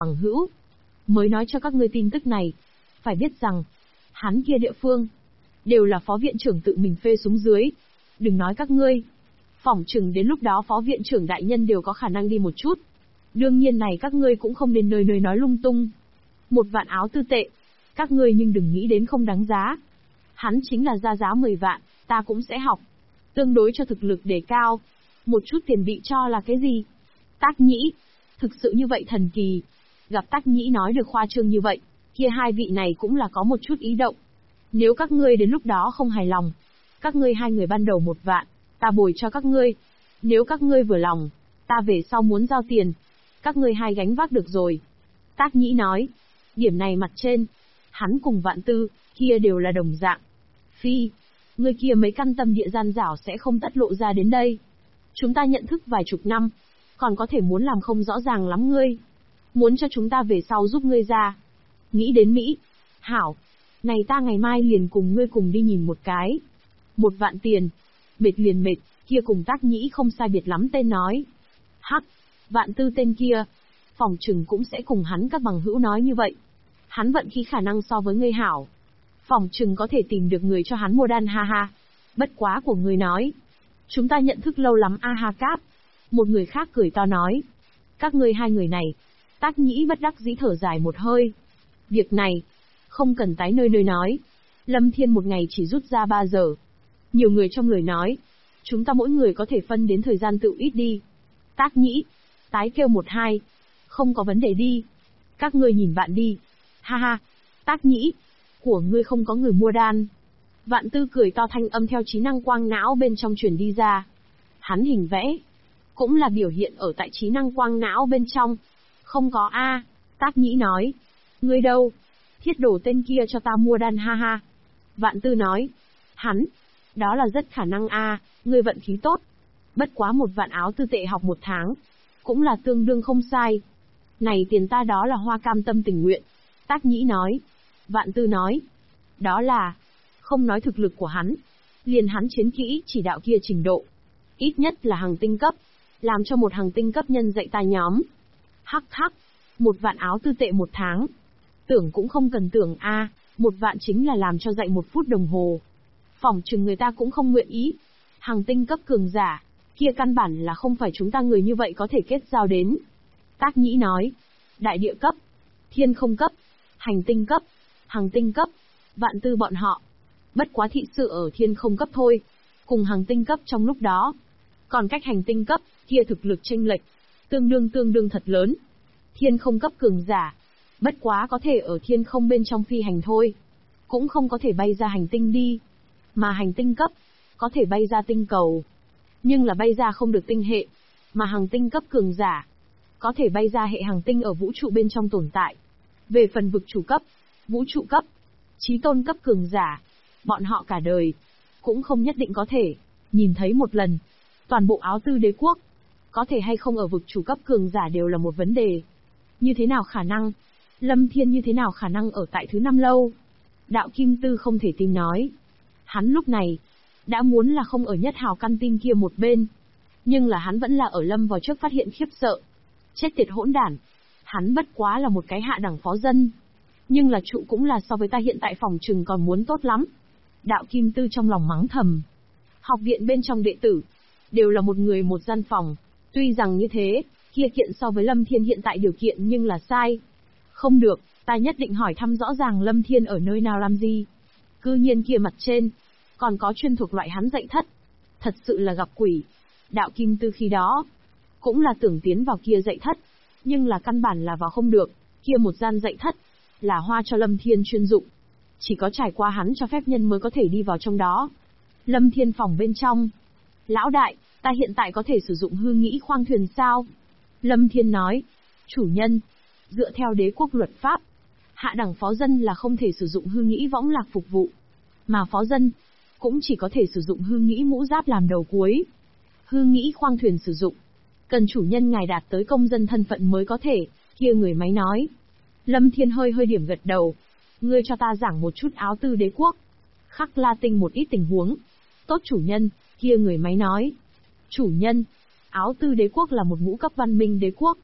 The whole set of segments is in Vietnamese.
bằng hữu, mới nói cho các ngươi tin tức này. Phải biết rằng, hắn kia địa phương, đều là phó viện trưởng tự mình phê xuống dưới. Đừng nói các ngươi. Phỏng chừng đến lúc đó phó viện trưởng đại nhân đều có khả năng đi một chút. Đương nhiên này các ngươi cũng không đến nơi nơi nói lung tung. 1 vạn áo tư tệ. Các ngươi nhưng đừng nghĩ đến không đáng giá. Hắn chính là ra giá 10 vạn, ta cũng sẽ học. Tương đối cho thực lực đề cao. Một chút tiền bị cho là cái gì? Tác Nhĩ. Thực sự như vậy thần kỳ. Gặp Tác Nhĩ nói được khoa trương như vậy, kia hai vị này cũng là có một chút ý động. Nếu các ngươi đến lúc đó không hài lòng, các ngươi hai người ban đầu 1 vạn, ta bồi cho các ngươi. Nếu các ngươi vừa lòng, ta về sau muốn giao tiền, các ngươi hai gánh vác được rồi. Tác Nhĩ nói, điểm này mặt trên, hắn cùng Vạn Tư, kia đều là đồng dạng. Phi, ngươi kia mấy căn tâm địa gian dảo sẽ không tất lộ ra đến đây. Chúng ta nhận thức vài chục năm, còn có thể muốn làm không rõ ràng lắm ngươi. Muốn cho chúng ta về sau giúp ngươi ra. Nghĩ đến Mỹ. Hảo, này ta ngày mai liền cùng ngươi cùng đi nhìn một cái. 1 vạn tiền. Mệt liền mệt, kia cùng Tác Nhĩ không sai biệt lắm tên nói. Hắc, Vạn Tư tên kia, phòng trừng cũng sẽ cùng hắn các bằng hữu nói như vậy. Hắn vận khí khả năng so với ngươi hảo. Phòng trừng có thể tìm được người cho hắn mua đan ha ha. Bất quá của ngươi nói. Chúng ta nhận thức lâu lắm a ha cáp. Một người khác cười to nói. Các ngươi hai người này. Tác Nhĩ bất đắc dĩ thở dài một hơi. Việc này, không cần tái nơi nơi nói. Lâm Thiên một ngày chỉ rút ra 3 giờ. Nhiều người trong người nói. Chúng ta mỗi người có thể phân đến thời gian tự ít đi. Tác Nhĩ. Tái kêu 1-2. Không có vấn đề đi. Các ngươi nhìn bạn đi. Ha ha. Tác Nhĩ. Của ngươi không có người mua đan. Vạn Tư cười to thanh âm theo trí năng quang não bên trong truyền đi ra. Hắn hình vẽ. Cũng là biểu hiện ở tại trí năng quang não bên trong. Không có a. Tác Nhĩ nói. Ngươi đâu? Thiết đổ tên kia cho ta mua đan ha ha. Vạn Tư nói. Hắn. Đó là rất khả năng a, ngươi vận khí tốt. Bất quá 1 vạn áo tư tệ học 1 tháng. Cũng là tương đương không sai. Này tiền ta đó là hoa cam tâm tình nguyện. Tác Nhĩ nói. Vạn Tư nói. Đó là. Không nói thực lực của hắn. Liền hắn chiến kỹ chỉ đạo kia trình độ. Ít nhất là hàng tinh cấp. Làm cho một hàng tinh cấp nhân dạy ta nhóm. Hắc hắc. 1 vạn áo tư tệ 1 tháng. Tưởng cũng không cần tưởng a, 1 vạn chính là làm cho dạy 1 phút đồng hồ. Phỏng chừng người ta cũng không nguyện ý. Hàng tinh cấp cường giả, kia căn bản là không phải chúng ta người như vậy có thể kết giao đến. Tác Nhĩ nói. Đại địa cấp, thiên không cấp, hành tinh cấp, hàng tinh cấp, Vạn Tư bọn họ. Bất quá thị sự ở thiên không cấp thôi. Cùng hàng tinh cấp trong lúc đó. Còn cách hành tinh cấp, kia thực lực chênh lệch. Tương đương thật lớn. Thiên không cấp cường giả. Bất quá có thể ở thiên không bên trong phi hành thôi. Cũng không có thể bay ra hành tinh đi. Mà hành tinh cấp, có thể bay ra tinh cầu. Nhưng là bay ra không được tinh hệ. Mà hàng tinh cấp cường giả, có thể bay ra hệ hành tinh ở vũ trụ bên trong tồn tại. Về phần vực chủ cấp, vũ trụ cấp, chí tôn cấp cường giả, bọn họ cả đời, cũng không nhất định có thể, nhìn thấy một lần. Toàn bộ áo tư đế quốc, có thể hay không ở vực chủ cấp cường giả đều là một vấn đề. Như thế nào khả năng? Lâm Thiên như thế nào khả năng ở tại thứ 5 lâu? Đạo Kim Tư không thể tin nói. Hắn lúc này, đã muốn là không ở nhất hào căn tin kia một bên. Nhưng là hắn vẫn là ở lâm vào trước phát hiện khiếp sợ. Chết tiệt hỗn đản. Hắn bất quá là một cái hạ đẳng phó dân. Nhưng là trụ cũng là so với ta hiện tại phòng trừng còn muốn tốt lắm. Đạo Kim Tư trong lòng mắng thầm. Học viện bên trong đệ tử, đều là một người một gian phòng. Tuy rằng như thế, kia kiện so với Lâm Thiên hiện tại điều kiện nhưng là sai. Không được, ta nhất định hỏi thăm rõ ràng Lâm Thiên ở nơi nào làm gì. Cư nhiên kia mặt trên, còn có chuyên thuộc loại hắn dạy thất. Thật sự là gặp quỷ. Đạo Kim Tư khi đó, cũng là tưởng tiến vào kia dạy thất. Nhưng là căn bản là vào không được, kia một gian dạy thất, là hoa cho Lâm Thiên chuyên dụng. Chỉ có trải qua hắn cho phép nhân mới có thể đi vào trong đó. Lâm Thiên phòng bên trong. Lão đại, ta hiện tại có thể sử dụng hư nghĩ khoang thuyền sao? Lâm Thiên nói. Chủ nhân, dựa theo đế quốc luật pháp, hạ đẳng phó dân là không thể sử dụng hư nghĩ võng lạc phục vụ. Mà phó dân, cũng chỉ có thể sử dụng hư nghĩ mũ giáp làm đầu cuối. Hư nghĩ khoang thuyền sử dụng, cần chủ nhân ngài đạt tới công dân thân phận mới có thể, kia người máy nói. Lâm Thiên hơi điểm gật đầu. Ngươi cho ta giảng một chút áo tư đế quốc. Khắc La Tinh một ít tình huống. Tốt chủ nhân, kia người máy nói. Chủ nhân, áo tư đế quốc là một ngũ cấp văn minh đế quốc.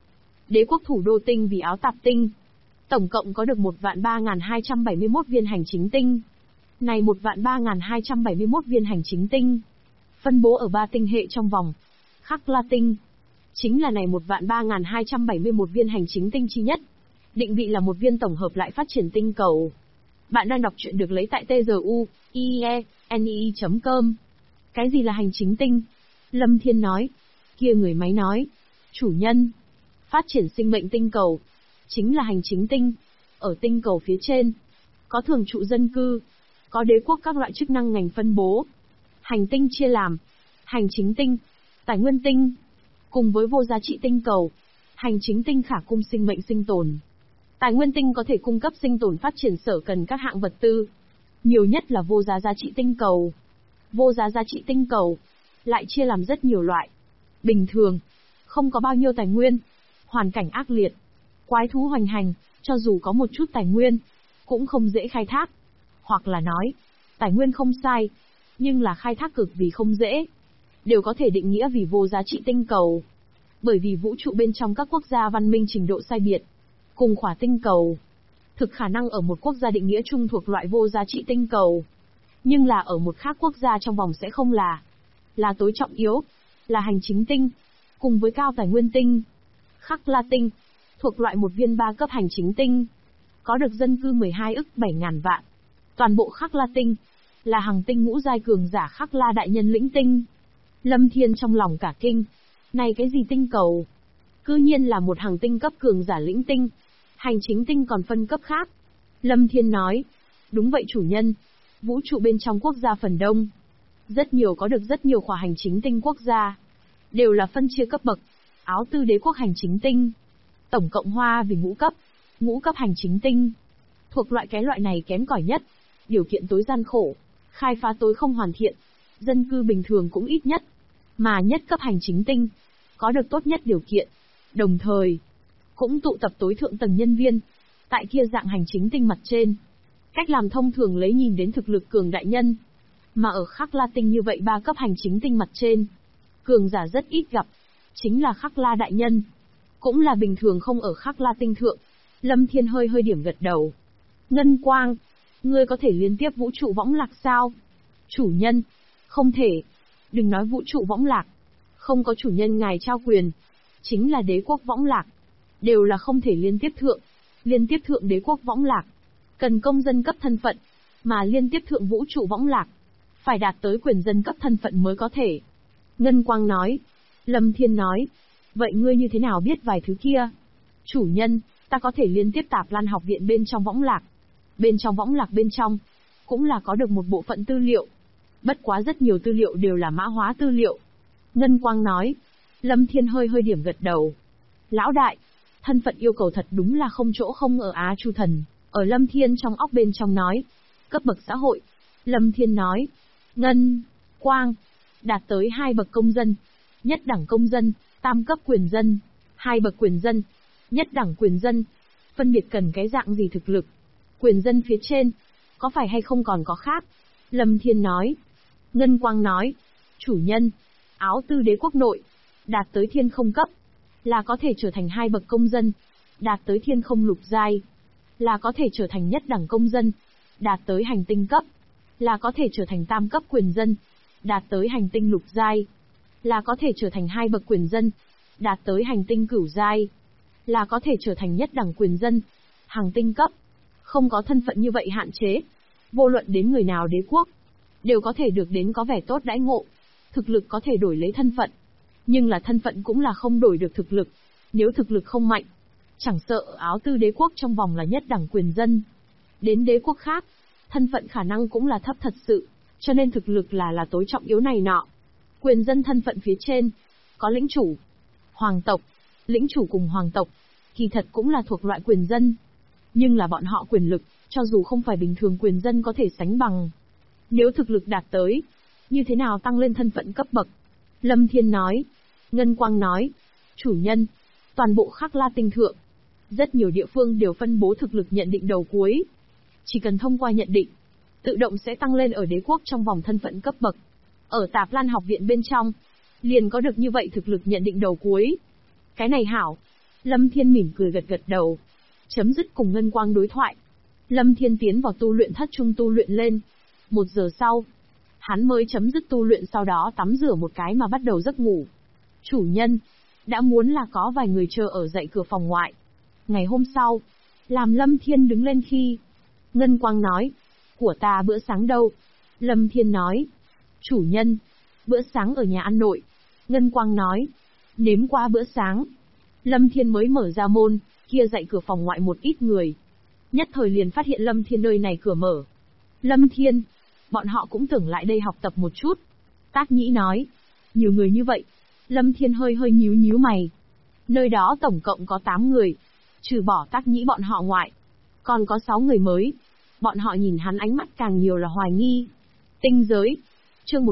Đế quốc thủ đô tinh vì áo tạp tinh. Tổng cộng có được 1.3.271 viên hành chính tinh. Này 1.3.271 viên hành chính tinh, phân bố ở 3 tinh hệ trong vòng. Khắc La tinh, chính là này 1.3.271 viên hành chính tinh chi nhất. Định vị là một viên tổng hợp lại phát triển tinh cầu. Bạn đang đọc truyện được lấy tại tru.ieni.com. Cái gì là hành chính tinh? Lâm Thiên nói. Kia người máy nói. Chủ nhân, phát triển sinh mệnh tinh cầu, chính là hành chính tinh. Ở tinh cầu phía trên, có thường trụ dân cư, có đế quốc các loại chức năng ngành phân bố. Hành tinh chia làm hành chính tinh, tài nguyên tinh, cùng với vô giá trị tinh cầu. Hành chính tinh khả cung sinh mệnh sinh tồn. Tài nguyên tinh có thể cung cấp sinh tồn phát triển sở cần các hạng vật tư. Nhiều nhất là vô giá trị tinh cầu. Vô giá trị tinh cầu lại chia làm rất nhiều loại. Bình thường, không có bao nhiêu tài nguyên, hoàn cảnh ác liệt, quái thú hoành hành, cho dù có một chút tài nguyên, cũng không dễ khai thác. Hoặc là nói, tài nguyên không sai, nhưng là khai thác cực vì không dễ. Đều có thể định nghĩa vì vô giá trị tinh cầu. Bởi vì vũ trụ bên trong các quốc gia văn minh trình độ sai biệt, cùng khỏa tinh cầu, thực khả năng ở một quốc gia định nghĩa chung thuộc loại vô giá trị tinh cầu. Nhưng là ở một khác quốc gia trong vòng sẽ không là tối trọng yếu, là hành chính tinh, cùng với cao tài nguyên tinh. Khắc La tinh, thuộc loại một viên 3 cấp hành chính tinh, có được dân cư 12 ức 7.000 vạn. Toàn bộ Khắc La tinh, là hành tinh ngũ giai cường giả Khắc La đại nhân lĩnh tinh. Lâm Thiên trong lòng cả kinh, này cái gì tinh cầu? Cư nhiên là một hành tinh cấp cường giả lĩnh tinh, hành chính tinh còn phân cấp khác. Lâm Thiên nói, đúng vậy chủ nhân, vũ trụ bên trong quốc gia phần đông, có được rất nhiều khỏa hành chính tinh quốc gia, đều là phân chia cấp bậc. Áo tư đế quốc hành chính tinh, tổng cộng hoa vì ngũ cấp hành chính tinh, thuộc loại này kém cỏi nhất, điều kiện tối gian khổ, khai phá tối không hoàn thiện, dân cư bình thường cũng ít nhất, mà nhất cấp hành chính tinh, có được tốt nhất điều kiện, đồng thời cũng tụ tập tối thượng tầng nhân viên. Tại kia dạng hành chính tinh mặt trên, cách làm thông thường lấy nhìn đến thực lực cường đại nhân, mà ở Khắc La tinh như vậy 3 cấp hành chính tinh mặt trên, cường giả rất ít gặp, chính là Khắc La đại nhân, cũng là bình thường không ở Khắc La tinh thượng. Lâm Thiên hơi điểm gật đầu. Ngân Quang, ngươi có thể liên tiếp vũ trụ võng lạc sao? Chủ nhân, không thể. Đừng nói vũ trụ võng lạc, không có chủ nhân ngài trao quyền, chính là đế quốc võng lạc, đều là không thể liên tiếp thượng. Liên tiếp thượng đế quốc võng lạc, cần công dân cấp thân phận, mà liên tiếp thượng vũ trụ võng lạc, phải đạt tới quyền dân cấp thân phận mới có thể. Ngân Quang nói. Lâm Thiên nói, vậy ngươi như thế nào biết vài thứ kia? Chủ nhân, ta có thể liên tiếp Tạp Lan học viện bên trong võng lạc. Bên trong võng lạc bên trong, cũng là có được một bộ phận tư liệu. Bất quá rất nhiều tư liệu đều là mã hóa tư liệu. Ngân Quang nói. Lâm Thiên hơi điểm gật đầu. Lão đại, thân phận yêu cầu thật đúng là không chỗ không ở Á Chu Thần. Ở Lâm Thiên trong óc bên trong nói. Cấp bậc xã hội. Lâm Thiên nói. Ngân Quang, đạt tới 2 bậc công dân. Nhất đẳng công dân, tam cấp quyền dân, 2 bậc quyền dân, nhất đẳng quyền dân. Phân biệt cần cái dạng gì thực lực? Quyền dân phía trên, có phải hay không còn có khác? Lâm Thiên nói. Ngân Quang nói. Chủ nhân, áo tư đế quốc nội, đạt tới thiên không cấp, là có thể trở thành 2 bậc công dân. Đạt tới thiên không lục giai, là có thể trở thành nhất đẳng công dân. Đạt tới hành tinh cấp, là có thể trở thành tam cấp quyền dân. Đạt tới hành tinh lục giai, là có thể trở thành 2 bậc quyền dân. Đạt tới hành tinh cửu giai, là có thể trở thành nhất đẳng quyền dân. Hành tinh cấp, không có thân phận như vậy hạn chế. Vô luận đến người nào đế quốc, đều có thể được đến có vẻ tốt đãi ngộ. Thực lực có thể đổi lấy thân phận, nhưng là thân phận cũng là không đổi được thực lực. Nếu thực lực không mạnh, chẳng sợ áo tư đế quốc trong vòng là nhất đẳng quyền dân, đến đế quốc khác, thân phận khả năng cũng là thấp thật sự, cho nên thực lực là tối trọng yếu này nọ. Quyền dân thân phận phía trên, có lĩnh chủ, hoàng tộc. Lĩnh chủ cùng hoàng tộc, kỳ thật cũng là thuộc loại quyền dân. Nhưng là bọn họ quyền lực, cho dù không phải bình thường quyền dân có thể sánh bằng. Nếu thực lực đạt tới, như thế nào tăng lên thân phận cấp bậc? Lâm Thiên nói. Ngân Quang nói. Chủ nhân, toàn bộ Khắc La tinh thượng, rất nhiều địa phương đều phân bố thực lực nhận định đầu cuối. Chỉ cần thông qua nhận định, tự động sẽ tăng lên ở đế quốc trong vòng thân phận cấp bậc. Ở Tạp Lan học viện bên trong, liền có được như vậy thực lực nhận định đầu cuối. Cái này hảo. Lâm Thiên mỉm cười gật gật đầu. Chấm dứt cùng Ngân Quang đối thoại. Lâm Thiên tiến vào tu luyện thất trung tu luyện lên. 1 giờ sau, hắn mới chấm dứt tu luyện, sau đó tắm rửa một cái mà bắt đầu giấc ngủ. Chủ nhân, đã muốn là có vài người chờ ở dãy cửa phòng ngoại. Ngày hôm sau, làm Lâm Thiên đứng lên khi Ngân Quang nói, của ta bữa sáng đâu? Lâm Thiên nói, chủ nhân, bữa sáng ở nhà ăn nội. Ngân Quang nói, nếm qua bữa sáng. Lâm Thiên mới mở ra môn, kia dãy cửa phòng ngoại một ít người. Nhất thời liền phát hiện Lâm Thiên nơi này cửa mở. Lâm Thiên, bọn họ cũng tưởng lại đây học tập một chút. Tác Nhĩ nói, nhiều người như vậy. Lâm Thiên hơi hơi nhíu nhíu mày. Nơi đó tổng cộng có 8 người, trừ bỏ Tác Nhĩ bọn họ ngoại. Còn có 6 người mới. Bọn họ nhìn hắn ánh mắt càng nhiều là hoài nghi. Tinh giới. Chương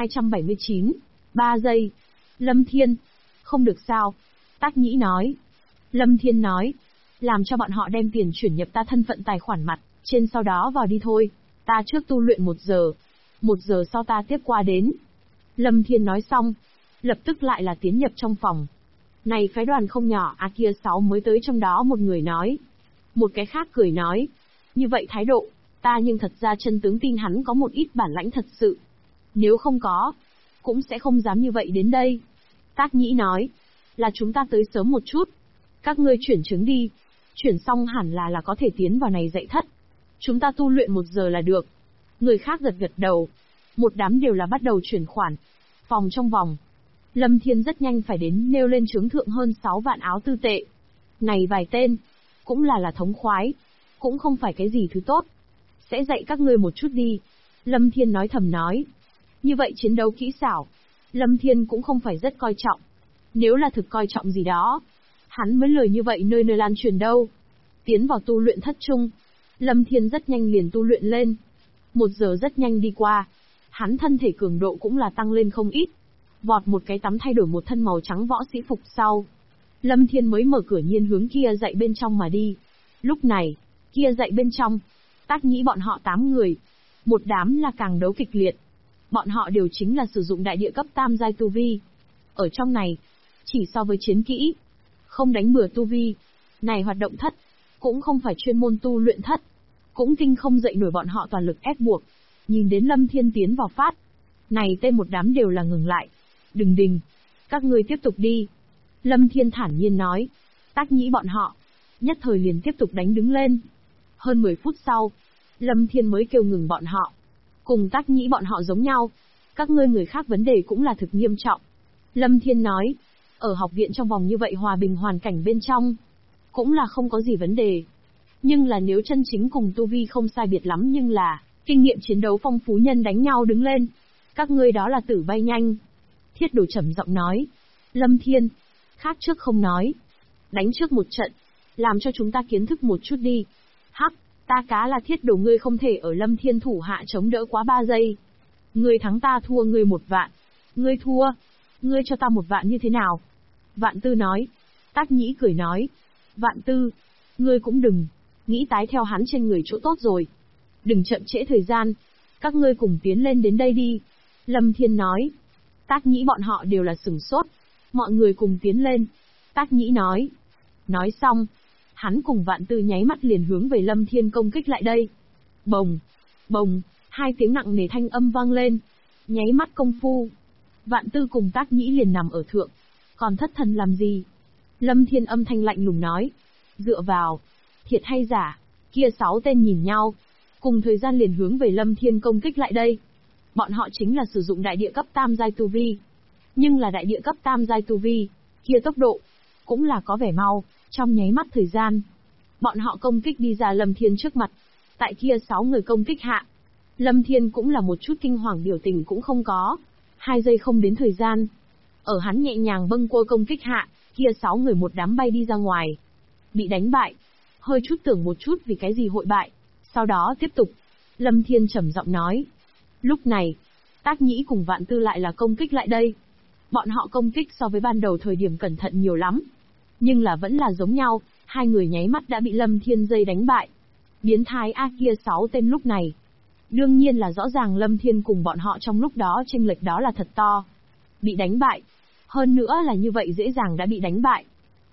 1279. 3 giây. Lâm Thiên. Không được sao. Tác Nhĩ nói. Lâm Thiên nói. Làm cho bọn họ đem tiền chuyển nhập ta thân phận tài khoản mặt, trên sau đó vào đi thôi. Ta trước tu luyện 1 giờ. 1 giờ sau ta tiếp qua đến. Lâm Thiên nói xong. Lập tức lại là tiến nhập trong phòng. Này phái đoàn không nhỏ à, kia 6 mới tới trong đó một người nói. Một cái khác cười nói. Như vậy thái độ, ta nhưng thật ra chân tướng tin hắn có một ít bản lãnh thật sự. Nếu không có, cũng sẽ không dám như vậy đến đây. Tác Nhĩ nói, là chúng ta tới sớm một chút. Các ngươi chuyển chứng đi. Chuyển xong hẳn là có thể tiến vào này dạy thất. Chúng ta tu luyện 1 giờ là được. Người khác gật gật đầu. Một đám đều là bắt đầu chuyển khoản. Phòng trong vòng. Lâm Thiên rất nhanh phải đến nêu lên chướng thượng hơn 6 vạn áo tư tệ. Này vài tên, cũng là thống khoái. Cũng không phải cái gì thứ tốt. Sẽ dạy các ngươi một chút đi. Lâm Thiên nói thầm nói. Như vậy chiến đấu kỹ xảo, Lâm Thiên cũng không phải rất coi trọng. Nếu là thực coi trọng gì đó, hắn mới lời như vậy nơi nơi lan truyền đâu. Tiến vào tu luyện thất trung, Lâm Thiên rất nhanh liền tu luyện lên. 1 giờ rất nhanh đi qua, hắn thân thể cường độ cũng là tăng lên không ít. Vọt một cái tắm thay đổi một thân màu trắng võ sĩ phục sau. Lâm Thiên mới mở cửa nhiên hướng kia dạy bên trong mà đi. Lúc này, kia dạy bên trong, Tác Nhĩ bọn họ 8 người. Một đám là càng đấu kịch liệt. Bọn họ đều chính là sử dụng đại địa cấp tam giai tu vi. Ở trong này, chỉ so với chiến kỹ, không đánh bừa tu vi. Này hoạt động thất, cũng không phải chuyên môn tu luyện thất. Cũng kinh không dậy nổi bọn họ toàn lực ép buộc. Nhìn đến Lâm Thiên tiến vào phát. Này tên một đám đều là ngừng lại. Đừng đình. Các ngươi tiếp tục đi. Lâm Thiên thản nhiên nói. Tác Nhĩ bọn họ. Nhất thời liền tiếp tục đánh đứng lên. Hơn 10 phút sau, Lâm Thiên mới kêu ngừng bọn họ. Cùng Tác Nhĩ bọn họ giống nhau. Các ngươi người khác vấn đề cũng là thực nghiêm trọng. Lâm Thiên nói. Ở học viện trong vòng như vậy hòa bình hoàn cảnh bên trong, cũng là không có gì vấn đề. Nhưng là nếu chân chính cùng tu vi không sai biệt lắm nhưng là, kinh nghiệm chiến đấu phong phú nhân đánh nhau đứng lên. Các ngươi đó là tử bay nhanh. Thiết Đồ trầm giọng nói. Lâm Thiên, khác trước không nói. Đánh trước một trận, làm cho chúng ta kiến thức một chút đi. Hắc, ta cá là Thiết Đồ, ngươi không thể ở Lâm Thiên thủ hạ chống đỡ quá 3 giây. Ngươi thắng ta thua ngươi 1 vạn. Ngươi thua, ngươi cho ta 1 vạn như thế nào? Vạn Tư nói. Tác Nhĩ cười nói. Vạn Tư, ngươi cũng đừng nghĩ tái theo hắn trên người chỗ tốt rồi. Đừng chậm trễ thời gian. Các ngươi cùng tiến lên đến đây đi. Lâm Thiên nói. Tác Nhĩ bọn họ đều là sửng sốt. Mọi người cùng tiến lên. Tác Nhĩ nói. Nói xong, hắn cùng Vạn Tư nháy mắt liền hướng về Lâm Thiên công kích lại đây. Bồng, bồng, 2 tiếng nặng nề thanh âm vang lên. Nháy mắt công phu, Vạn Tư cùng Tác Nhĩ liền nằm ở thượng. Còn thất thần làm gì? Lâm Thiên âm thanh lạnh lùng nói. Dựa vào, thiệt hay giả? Kia 6 tên nhìn nhau, cùng thời gian liền hướng về Lâm Thiên công kích lại đây. Bọn họ chính là sử dụng đại địa cấp tam giai tu vi. Nhưng là đại địa cấp tam giai tu vi, kia tốc độ cũng là có vẻ mau, trong nháy mắt thời gian, bọn họ công kích đi ra Lâm Thiên trước mặt. Tại kia 6 người công kích hạ, Lâm Thiên cũng là một chút kinh hoàng biểu tình cũng không có. 2 giây không đến thời gian, ở hắn nhẹ nhàng bâng quơ công kích hạ, kia 6 người một đám bay đi ra ngoài. Bị đánh bại, hơi chút tưởng một chút vì cái gì hội bại. Sau đó tiếp tục, Lâm Thiên trầm giọng nói. Lúc này, Tác Nhĩ cùng Vạn Tư lại là công kích lại đây. Bọn họ công kích so với ban đầu thời điểm cẩn thận nhiều lắm. Nhưng là vẫn là giống nhau, 2 người nháy mắt đã bị Lâm Thiên dây đánh bại. Biến thái A kia 6 tên lúc này. Đương nhiên là rõ ràng Lâm Thiên cùng bọn họ trong lúc đó chênh lệch đó là thật to. Bị đánh bại. Hơn nữa là như vậy dễ dàng đã bị đánh bại.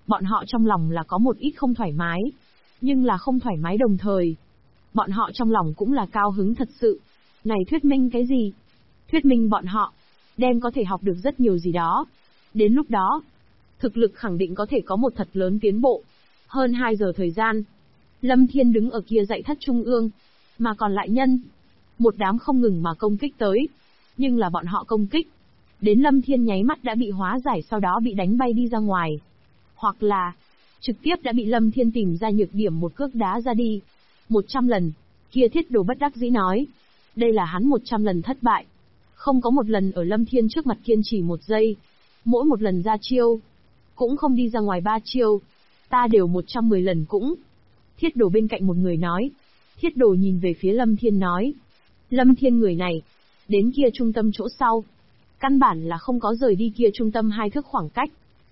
Bọn họ trong lòng là có một ít không thoải mái, nhưng là không thoải mái đồng thời. Bọn họ trong lòng cũng là cao hứng thật sự. Này thuyết minh cái gì? Thuyết minh bọn họ đem có thể học được rất nhiều gì đó. Đến lúc đó, thực lực khẳng định có thể có một thật lớn tiến bộ. Hơn 2 giờ thời gian, Lâm Thiên đứng ở kia dạy thất trung ương, mà còn lại nhân, một đám không ngừng mà công kích tới. Nhưng là bọn họ công kích, đến Lâm Thiên nháy mắt đã bị hóa giải, sau đó bị đánh bay đi ra ngoài. Hoặc là, trực tiếp đã bị Lâm Thiên tìm ra nhược điểm một cước đá ra đi. 100 lần, kia Thiết Đồ bất đắc dĩ nói. Đây là hắn 100 lần thất bại. Không có một lần ở Lâm Thiên trước mặt kiên trì 1 giây. Mỗi một lần ra chiêu, cũng không đi ra ngoài 3 chiêu. Ta đều 110 lần cũng. Thiết Đồ bên cạnh một người nói. Thiết Đồ nhìn về phía Lâm Thiên nói. Lâm Thiên người này, đến kia trung tâm chỗ sau. Căn bản là không có rời đi kia trung tâm 2 thước khoảng cách.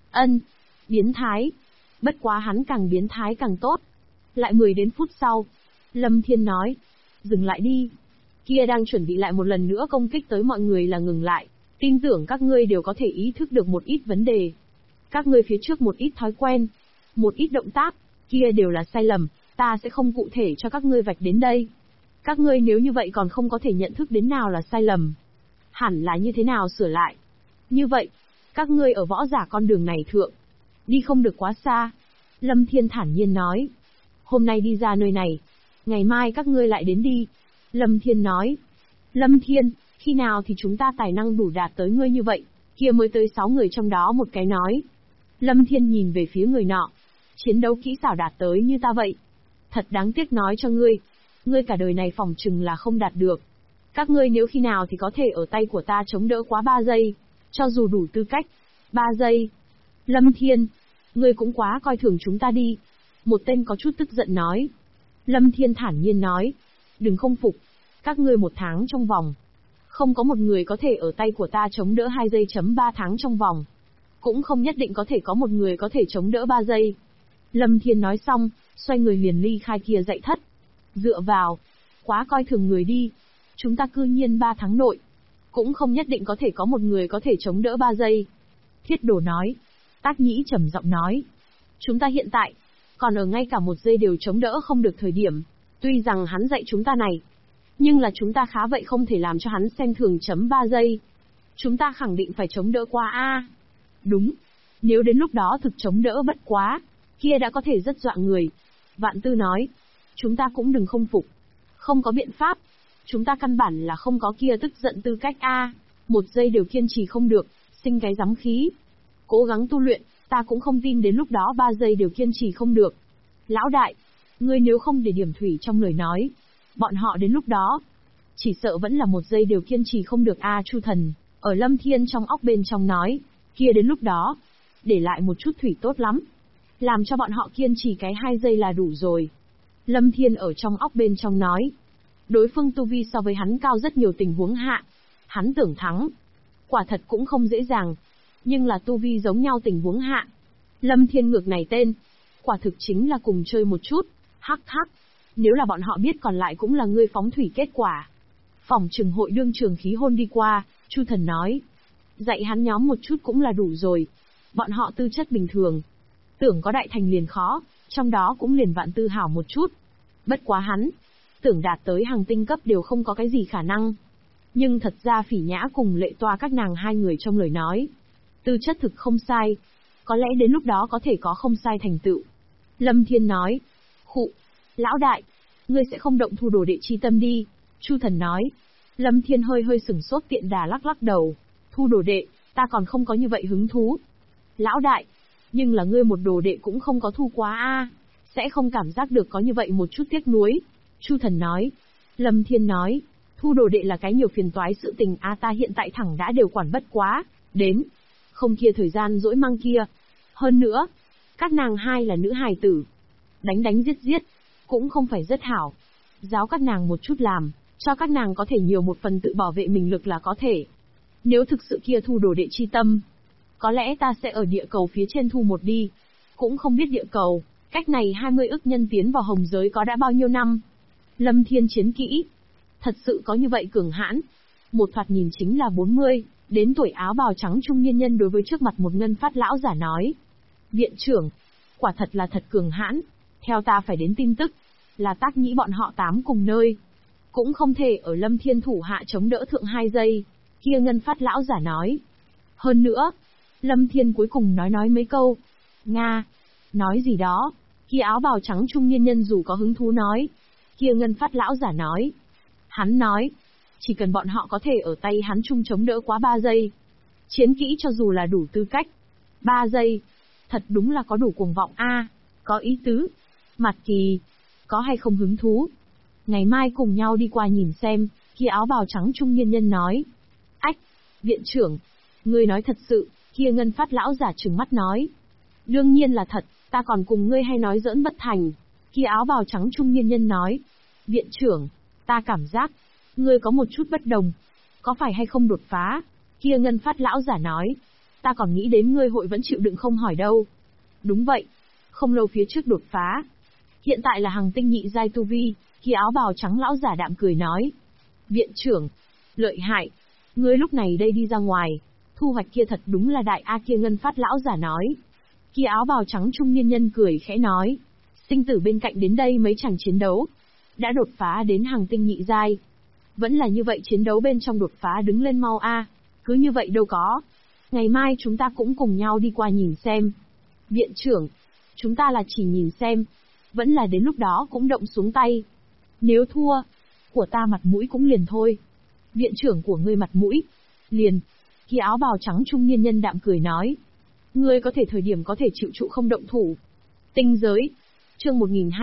Biến thái. Bất quá hắn càng biến thái càng tốt. Lại 10 đến phút sau, Lâm Thiên nói. Dừng lại đi. Kia đang chuẩn bị lại một lần nữa công kích tới mọi người là ngừng lại. Tin tưởng các ngươi đều có thể ý thức được một ít vấn đề. Các ngươi phía trước một ít thói quen, một ít động tác, kia đều là sai lầm, ta sẽ không cụ thể cho các ngươi vạch đến đây. Các ngươi nếu như vậy còn không có thể nhận thức đến nào là sai lầm, hẳn là như thế nào sửa lại. Như vậy, các ngươi ở võ giả con đường này thượng, đi không được quá xa. Lâm Thiên thản nhiên nói. Hôm nay đi ra nơi này, ngày mai các ngươi lại đến đi. Lâm Thiên nói. Lâm Thiên, khi nào thì chúng ta tài năng đủ đạt tới ngươi như vậy? Kia mới tới 6 người trong đó một cái nói. Lâm Thiên nhìn về phía người nọ. Chiến đấu kỹ xảo đạt tới như ta vậy. Thật đáng tiếc nói cho ngươi. Ngươi cả đời này phỏng chừng là không đạt được. Các ngươi nếu khi nào thì có thể ở tay của ta chống đỡ quá 3 giây. Cho dù đủ tư cách. 3 giây. Lâm Thiên, ngươi cũng quá coi thường chúng ta đi. Một tên có chút tức giận nói. Lâm Thiên thản nhiên nói. Đừng không phục. Các ngươi 1 tháng trong vòng, không có một người có thể ở tay của ta chống đỡ 2 giây chấm 3 tháng trong vòng. Cũng không nhất định có thể có một người có thể chống đỡ 3 giây. Lâm Thiên nói xong, xoay người liền ly khai kia dạy thất. Dựa vào, quá coi thường người đi. Chúng ta cư nhiên 3 tháng nội, cũng không nhất định có thể có một người có thể chống đỡ 3 giây. Thiết Đồ nói. Tác Nhĩ trầm giọng nói. Chúng ta hiện tại, còn ở ngay cả 1 giây đều chống đỡ không được thời điểm. Tuy rằng hắn dạy chúng ta này, nhưng là chúng ta khá vậy không thể làm cho hắn xem thường chấm 3 giây. Chúng ta khẳng định phải chống đỡ qua a. Đúng. Nếu đến lúc đó thực chống đỡ bất quá, kia đã có thể rất dọa người. Vạn Tư nói. Chúng ta cũng đừng không phục. Không có biện pháp. Chúng ta căn bản là không có kia tức giận tư cách a. 1 giây đều kiên trì không được, sinh cái giám khí. Cố gắng tu luyện, ta cũng không tin đến lúc đó 3 giây đều kiên trì không được. Lão đại, ngươi nếu không để điểm thủy trong lời nói, bọn họ đến lúc đó, chỉ sợ vẫn là 1 giây đều kiên trì không được a. Chu Thần, ở Lâm Thiên trong óc bên trong nói, kia đến lúc đó, để lại một chút thủy tốt lắm. Làm cho bọn họ kiên trì cái 2 giây là đủ rồi. Lâm Thiên ở trong óc bên trong nói, đối phương tu vi so với hắn cao rất nhiều tình huống hạ, hắn tưởng thắng. Quả thật cũng không dễ dàng, nhưng là tu vi giống nhau tình huống hạ. Lâm Thiên ngược này tên, quả thực chính là cùng chơi một chút, hắc hắc. Nếu là bọn họ biết còn lại cũng là ngươi phóng thủy kết quả. Phỏng chừng hội đương trường khí hôn đi qua, Chu Thần nói. Dạy hắn nhóm một chút cũng là đủ rồi. Bọn họ tư chất bình thường. Tưởng có đại thành liền khó, trong đó cũng liền Vạn Tư hảo một chút. Bất quá hắn, tưởng đạt tới hàng tinh cấp đều không có cái gì khả năng. Nhưng thật ra Phỉ Nhã cùng Lệ Toa các nàng 2 người trong lời nói. Tư chất thực không sai. Có lẽ đến lúc đó có thể có không sai thành tựu. Lâm Thiên nói. Khụ, lão đại, ngươi sẽ không động thu đồ đệ chi tâm đi. Chu Thần nói. Lâm Thiên hơi hơi sửng sốt tiện đà lắc lắc đầu. Thu đồ đệ, ta còn không có như vậy hứng thú. Lão đại, nhưng là ngươi một đồ đệ cũng không có thu quá a, sẽ không cảm giác được có như vậy một chút tiếc nuối. Chu Thần nói. Lâm Thiên nói. Thu đồ đệ là cái nhiều phiền toái sự tình a, ta hiện tại thẳng đã đều quản bất quá, đến. Không kia thời gian dỗi mang kia. Hơn nữa, các nàng 2 là nữ hài tử. Đánh giết giết, cũng không phải rất hảo. Giáo các nàng một chút làm, cho các nàng có thể nhiều một phần tự bảo vệ mình lực là có thể. Nếu thực sự kia thu đồ đệ chi tâm, có lẽ ta sẽ ở địa cầu phía trên thu một đi. Cũng không biết địa cầu, cách này 20 ức nhân tiến vào hồng giới có đã bao nhiêu năm. Lâm Thiên chiến kỹ, thật sự có như vậy cường hãn. Một thoạt nhìn chính là 40, đến tuổi áo bào trắng trung niên nhân đối với trước mặt một ngân phát lão giả nói. Viện trưởng, Quả thật là thật cường hãn. Theo ta phải đến tin tức, là Tác Nhĩ bọn họ 8 cùng nơi. Cũng không thể ở Lâm Thiên thủ hạ chống đỡ thượng 2 giây. Kia Ngân Phát lão giả nói. Hơn nữa, Lâm Thiên cuối cùng nói mấy câu. Nga, nói gì đó. Kia áo bào trắng trung niên nhân dù có hứng thú nói. Kia Ngân Phát lão giả nói. Hắn nói, chỉ cần bọn họ có thể ở tay hắn chung chống đỡ quá 3 giây. Chiến kỹ cho dù là đủ tư cách. 3 giây. Thật đúng là có đủ cuồng vọng a, có ý tứ. Mặt Kỳ, có hay không hứng thú? Ngày mai cùng nhau đi qua nhìn xem, kia áo bào trắng trung niên nhân nói. Ách, viện trưởng, ngươi nói thật sự, kia Ngân Phát lão giả trừng mắt nói. Đương nhiên là thật, ta còn cùng ngươi hay nói giỡn bất thành. Kia áo bào trắng trung niên nhân nói. Viện trưởng, ta cảm giác, ngươi có một chút bất đồng. Có phải hay không đột phá? Kia Ngân Phát lão giả nói. Ta còn nghĩ đến ngươi hội vẫn chịu đựng không hỏi đâu. Đúng vậy, không lâu phía trước đột phá. Hiện tại là Hằng tinh nhị giai tu vi, kia áo bào trắng lão giả đạm cười nói. Viện trưởng, lợi hại, ngươi lúc này đây đi ra ngoài, thu hoạch kia thật đúng là đại a, kia Ngân Phát lão giả nói. Kia áo bào trắng trung niên nhân cười khẽ nói. Sinh tử bên cạnh đến đây mấy chàng chiến đấu, đã đột phá đến Hằng tinh nhị giai. Vẫn là như vậy chiến đấu bên trong đột phá đứng lên mau a, cứ như vậy đâu có. Ngày mai chúng ta cũng cùng nhau đi qua nhìn xem. Viện trưởng, chúng ta là chỉ nhìn xem, vẫn là đến lúc đó cũng động xuống tay. Nếu thua, của ta mặt mũi cũng liền thôi. Viện trưởng của ngươi mặt mũi, liền. Kia áo bào trắng trung niên nhân đạm cười nói. Ngươi có thể thời điểm có thể chịu trụ không động thủ. Tinh giới, chương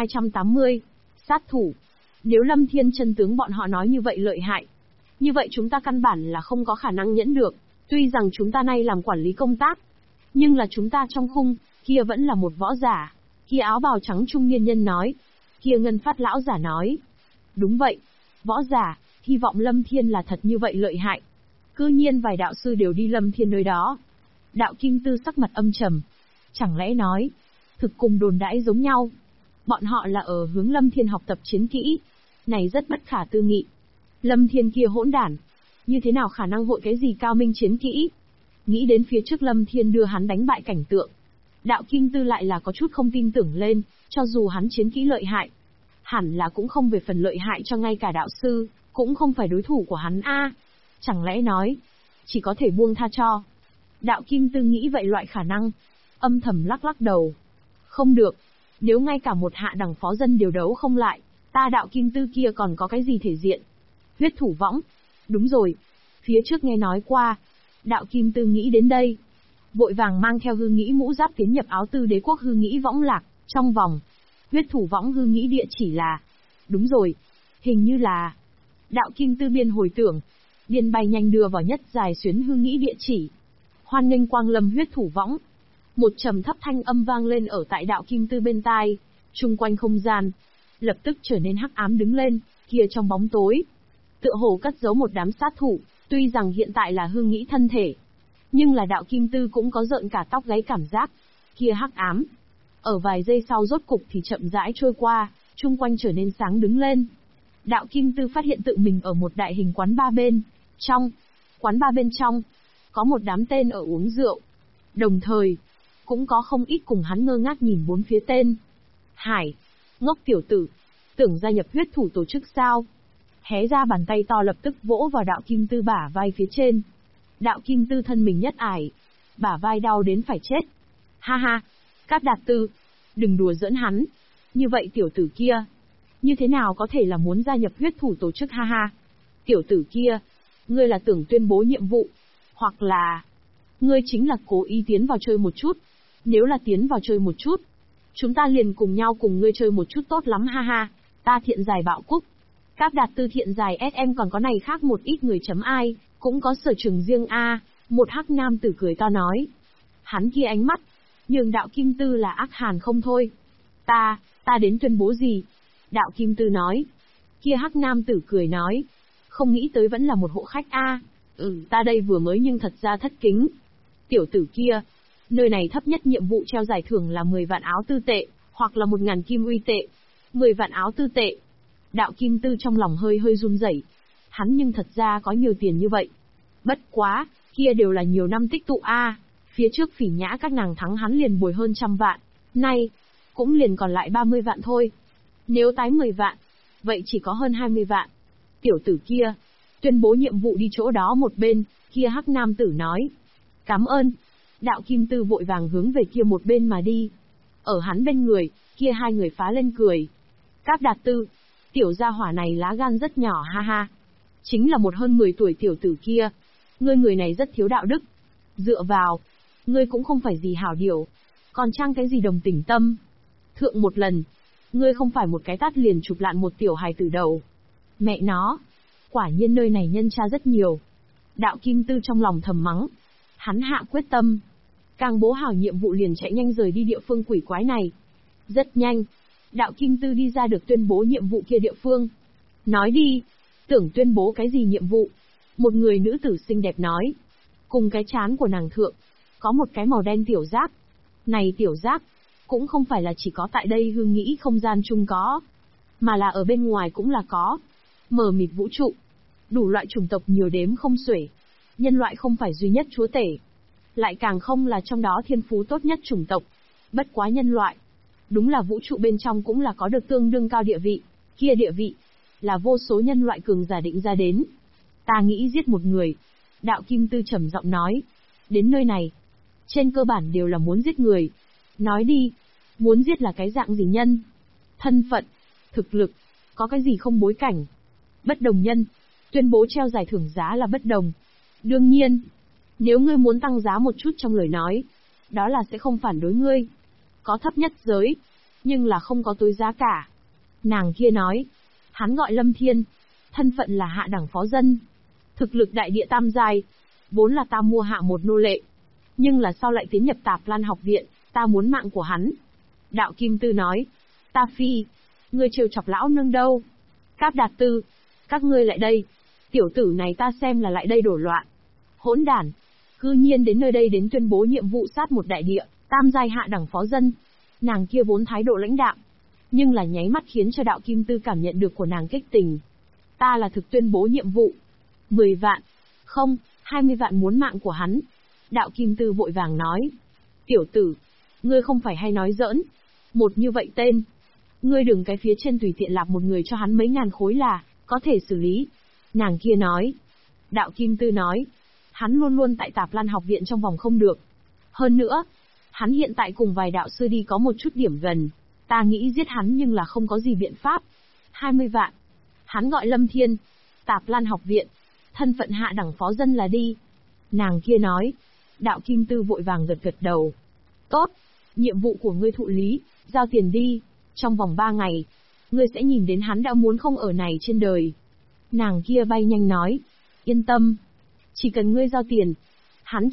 1280, sát thủ. Nếu Lâm Thiên chân tướng bọn họ nói như vậy lợi hại, như vậy chúng ta căn bản là không có khả năng nhẫn được. Tuy rằng chúng ta nay làm quản lý công tác, nhưng là chúng ta trong khung, kia vẫn là một võ giả. Kia áo bào trắng trung niên nhân nói. Kia Ngân Phát lão giả nói. Đúng vậy, võ giả, hy vọng Lâm Thiên là thật như vậy lợi hại. Cư nhiên vài đạo sư đều đi Lâm Thiên nơi đó. Đạo Kim Tư sắc mặt âm trầm. Chẳng lẽ nói, thực cùng đồn đãi giống nhau. Bọn họ là ở hướng Lâm Thiên học tập chiến kỹ. Này rất bất khả tư nghị. Lâm Thiên kia hỗn đản, như thế nào khả năng hội cái gì cao minh chiến kỹ? Nghĩ đến phía trước Lâm Thiên đưa hắn đánh bại cảnh tượng, Đạo Kim Tư lại là có chút không tin tưởng lên, cho dù hắn chiến kỹ lợi hại, hẳn là cũng không về phần lợi hại cho ngay cả đạo sư, cũng không phải đối thủ của hắn a. Chẳng lẽ nói, chỉ có thể buông tha cho. Đạo Kim Tư nghĩ vậy loại khả năng, âm thầm lắc lắc đầu. Không được, nếu ngay cả một hạ đẳng phó dân đều đấu không lại, ta Đạo Kim Tư kia còn có cái gì thể diện? Huyết thủ võng. Đúng rồi, phía trước nghe nói qua. Đạo Kim Tư nghĩ đến đây, vội vàng mang theo hư nghĩ mũ giáp tiến nhập áo tư đế quốc hư nghĩ võng lạc, trong vòng. Huyết thủ võng hư nghĩ địa chỉ là. Đúng rồi, hình như là. Đạo Kim Tư biên hồi tưởng, điên bay nhanh đưa vào nhất dài xuyến hư nghĩ địa chỉ. Hoan nghênh quang lâm huyết thủ võng. Một trầm thấp thanh âm vang lên ở tại Đạo Kim Tư bên tai, chung quanh không gian lập tức trở nên hắc ám đứng lên, kia trong bóng tối, tựa hồ cất giấu một đám sát thủ, tuy rằng hiện tại là hư nghĩ thân thể, nhưng là Đạo Kim Tư cũng có rợn cả tóc gáy cảm giác. Kia hắc ám, ở vài giây sau rốt cục thì chậm rãi trôi qua, chung quanh trở nên sáng đứng lên. Đạo Kim Tư phát hiện tự mình ở một đại hình quán bar bên trong. Quán bar bên trong, có một đám tên ở uống rượu. Đồng thời, cũng có không ít cùng hắn ngơ ngác nhìn bốn phía tên. Hải, ngốc tiểu tử, tưởng gia nhập huyết thủ tổ chức sao? Hé ra bàn tay to lập tức vỗ vào Đạo Kim Tư bả vai phía trên. Đạo Kim Tư thân mình nhất ải, bả vai đau đến phải chết. Ha ha, Cát Đạt Tư, đừng đùa giỡn hắn. Như vậy tiểu tử kia, như thế nào có thể là muốn gia nhập huyết thủ tổ chức ha ha. Tiểu tử kia, ngươi là tưởng tuyên bố nhiệm vụ, hoặc là ngươi chính là cố ý tiến vào chơi một chút. Nếu là tiến vào chơi một chút, chúng ta liền cùng nhau cùng ngươi chơi một chút tốt lắm ha ha. Ta thiện dài bạo cúc. Cát Đạt Tư thiện dài SM còn có này khác một ít người chấm ai, cũng có sở trường riêng a. Một hắc nam tử cười to nói. Hắn kia ánh mắt, nhường Đạo Kim Tư là ác hàn không thôi. Ta đến tuyên bố gì? Đạo Kim Tư nói. Kia hắc nam tử cười nói. Không nghĩ tới vẫn là một hộ khách a. Ta đây vừa mới nhưng thật ra thất kính. Tiểu tử kia, nơi này thấp nhất nhiệm vụ treo giải thưởng là 10 vạn áo tư tệ, hoặc là 1.000 kim uy tệ. 10 vạn áo tư tệ. Đạo Kim Tư trong lòng hơi run rẩy. Hắn nhưng thật ra có nhiều tiền như vậy. Bất quá, kia đều là nhiều năm tích tụ a. Phía trước Phỉ Nhã các nàng thắng hắn liền bồi hơn 100 vạn. Nay, cũng liền còn lại 30 vạn thôi. Nếu tái 10 vạn, vậy chỉ có hơn 20 vạn. Tiểu tử kia, tuyên bố nhiệm vụ đi chỗ đó một bên, kia hắc nam tử nói. Cảm ơn. Đạo Kim Tư vội vàng hướng về kia một bên mà đi. Ở hắn bên người, kia hai người phá lên cười. Cáp Đạt Tư, tiểu gia hỏa này lá gan rất nhỏ ha ha. Chính là một hơn 10 tuổi tiểu tử kia. Ngươi người này rất thiếu đạo đức. Dựa vào, ngươi cũng không phải gì hảo điều. Còn trang cái gì đồng tình tâm. Thượng một lần, ngươi không phải một cái tát liền chụp lạn một tiểu hài tử đầu. Mẹ nó, quả nhiên nơi này nhân tra rất nhiều. Đạo Kim Tư trong lòng thầm mắng. Hắn hạ quyết tâm. Càng bố hảo nhiệm vụ liền chạy nhanh rời đi địa phương quỷ quái này. Rất nhanh, Đạo Kim Tư đi ra được tuyên bố nhiệm vụ kia địa phương. Nói đi, tưởng tuyên bố cái gì nhiệm vụ? Một người nữ tử xinh đẹp nói. Cùng cái trán của nàng thượng, có một cái màu đen tiểu giác. Này tiểu giác, cũng không phải là chỉ có tại đây hương nghĩ không gian chung có, mà là ở bên ngoài cũng là có. Mờ mịt vũ trụ, đủ loại chủng tộc nhiều đếm không xuể. Nhân loại không phải duy nhất chúa tể, lại càng không là trong đó thiên phú tốt nhất chủng tộc. Bất quá nhân loại, đúng là vũ trụ bên trong cũng là có được tương đương cao địa vị, kia địa vị, là vô số nhân loại cường giả định ra đến. Ta nghĩ giết một người. Đạo Kim Tư trầm giọng nói. Đến nơi này, trên cơ bản đều là muốn giết người. Nói đi, muốn giết là cái dạng gì nhân? Thân phận, thực lực, có cái gì không bối cảnh? Bất đồng nhân, tuyên bố treo giải thưởng giá là bất đồng. Đương nhiên, nếu ngươi muốn tăng giá một chút trong lời nói, đó là sẽ không phản đối ngươi. Có thấp nhất giới, nhưng là không có tối giá cả. Nàng kia nói, hắn gọi Lâm Thiên, thân phận là hạ đẳng phó dân. Thực lực đại địa tam giai, vốn là ta mua hạ một nô lệ. Nhưng là sau lại tiến nhập Tạp Lan học viện, ta muốn mạng của hắn. Đạo Kim Tư nói, ta phi, ngươi trêu chọc lão nương đâu. Cáp Đạt Tư, các ngươi lại đây. Tiểu tử này ta xem là lại đây đổ loạn. Hỗn đản, cư nhiên đến nơi đây đến tuyên bố nhiệm vụ sát một đại địa, tam giai hạ đẳng phó dân. Nàng kia vốn thái độ lãnh đạm, nhưng là nháy mắt khiến cho Đạo Kim Tư cảm nhận được của nàng kích tình. Ta là thực tuyên bố nhiệm vụ. 10 vạn, không, 20 vạn muốn mạng của hắn. Đạo Kim Tư vội vàng nói. Tiểu tử, ngươi không phải hay nói giỡn. Một như vậy tên. Ngươi đừng cái phía trên tùy tiện lạp một người cho hắn mấy ngàn khối là, có thể xử lý. Nàng kia nói. Đạo Kim Tư nói. Hắn luôn luôn tại Tạp Lan học viện trong vòng không được. Hơn nữa, hắn hiện tại cùng vài đạo sư đi có một chút điểm gần. Ta nghĩ giết hắn nhưng là không có gì biện pháp. 20 vạn. Hắn gọi Lâm Thiên. Tạp Lan học viện. Thân phận hạ đẳng phó dân là đi. Nàng kia nói. Đạo Kim Tư vội vàng gật gật đầu. Tốt. Nhiệm vụ của ngươi thụ lý, giao tiền đi. Trong vòng 3 ngày, ngươi sẽ nhìn đến hắn đã muốn không ở này trên đời. Nàng kia bay nhanh nói. Yên tâm. Chỉ cần ngươi giao tiền, hắn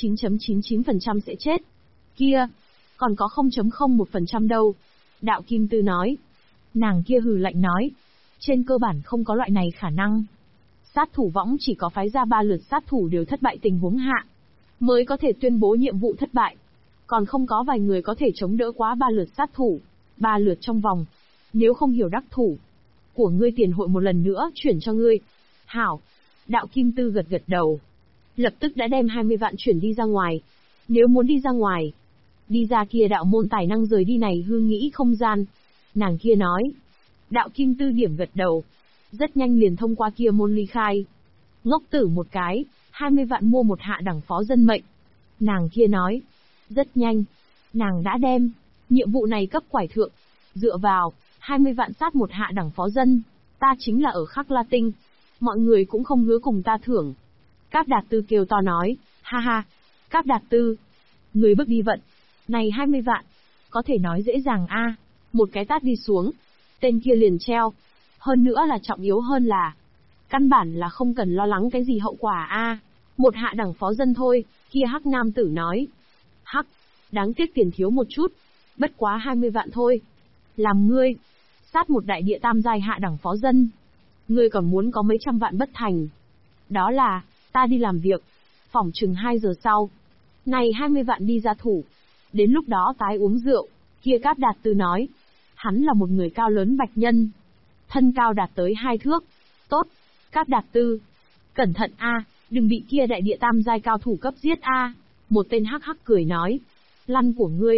99.99% sẽ chết. Kia, còn có 0.01% đâu. Đạo Kim Tư nói. Nàng kia hừ lạnh nói. Trên cơ bản không có loại này khả năng. Sát thủ võng chỉ có phái ra 3 lượt sát thủ đều thất bại tình huống hạ, mới có thể tuyên bố nhiệm vụ thất bại. Còn không có vài người có thể chống đỡ quá 3 lượt sát thủ. 3 lượt trong vòng. Nếu không hiểu đắc thủ của ngươi tiền hội một lần nữa chuyển cho ngươi. Hảo. Đạo Kim Tư gật gật đầu. Lập tức đã đem 20 vạn chuyển đi ra ngoài. Nếu muốn đi ra ngoài, đi ra kia đạo môn tài năng rời đi này hương nghĩ không gian. Nàng kia nói. Đạo Kim Tư điểm gật đầu. Rất nhanh liền thông qua kia môn ly khai. Ngốc tử một cái, 20 vạn mua một hạ đẳng phó dân mệnh. Nàng kia nói. Rất nhanh. Nàng đã đem nhiệm vụ này cấp quải thượng. Dựa vào 20 vạn sát một hạ đẳng phó dân, ta chính là ở Khắc La Tinh. Mọi người cũng không hứa cùng ta thưởng. Cáp Đạt Tư kêu to nói. Ha ha. Cáp Đạt Tư, người bước đi vận. Này 20 vạn, có thể nói dễ dàng a. Một cái tát đi xuống, tên kia liền treo. Hơn nữa là trọng yếu hơn là, căn bản là không cần lo lắng cái gì hậu quả a. Một hạ đẳng phó dân thôi. Kia hắc nam tử nói. Hắc, đáng tiếc tiền thiếu một chút. Bất quá 20 vạn thôi. Làm ngươi sát một đại địa tam giai hạ đẳng phó dân, ngươi còn muốn có mấy trăm vạn bất thành. Đó là, ta đi làm việc. Phỏng chừng 2 giờ sau, này 20 vạn đi ra thủ. Đến lúc đó tái uống rượu. Kia Cáp Đạt Tư nói. Hắn là một người cao lớn bạch nhân, thân cao đạt tới 2 thước. Tốt, Cáp Đạt Tư, cẩn thận a, đừng bị kia đại địa tam giai cao thủ cấp giết a. Một tên hắc hắc cười nói. Lăn của ngươi.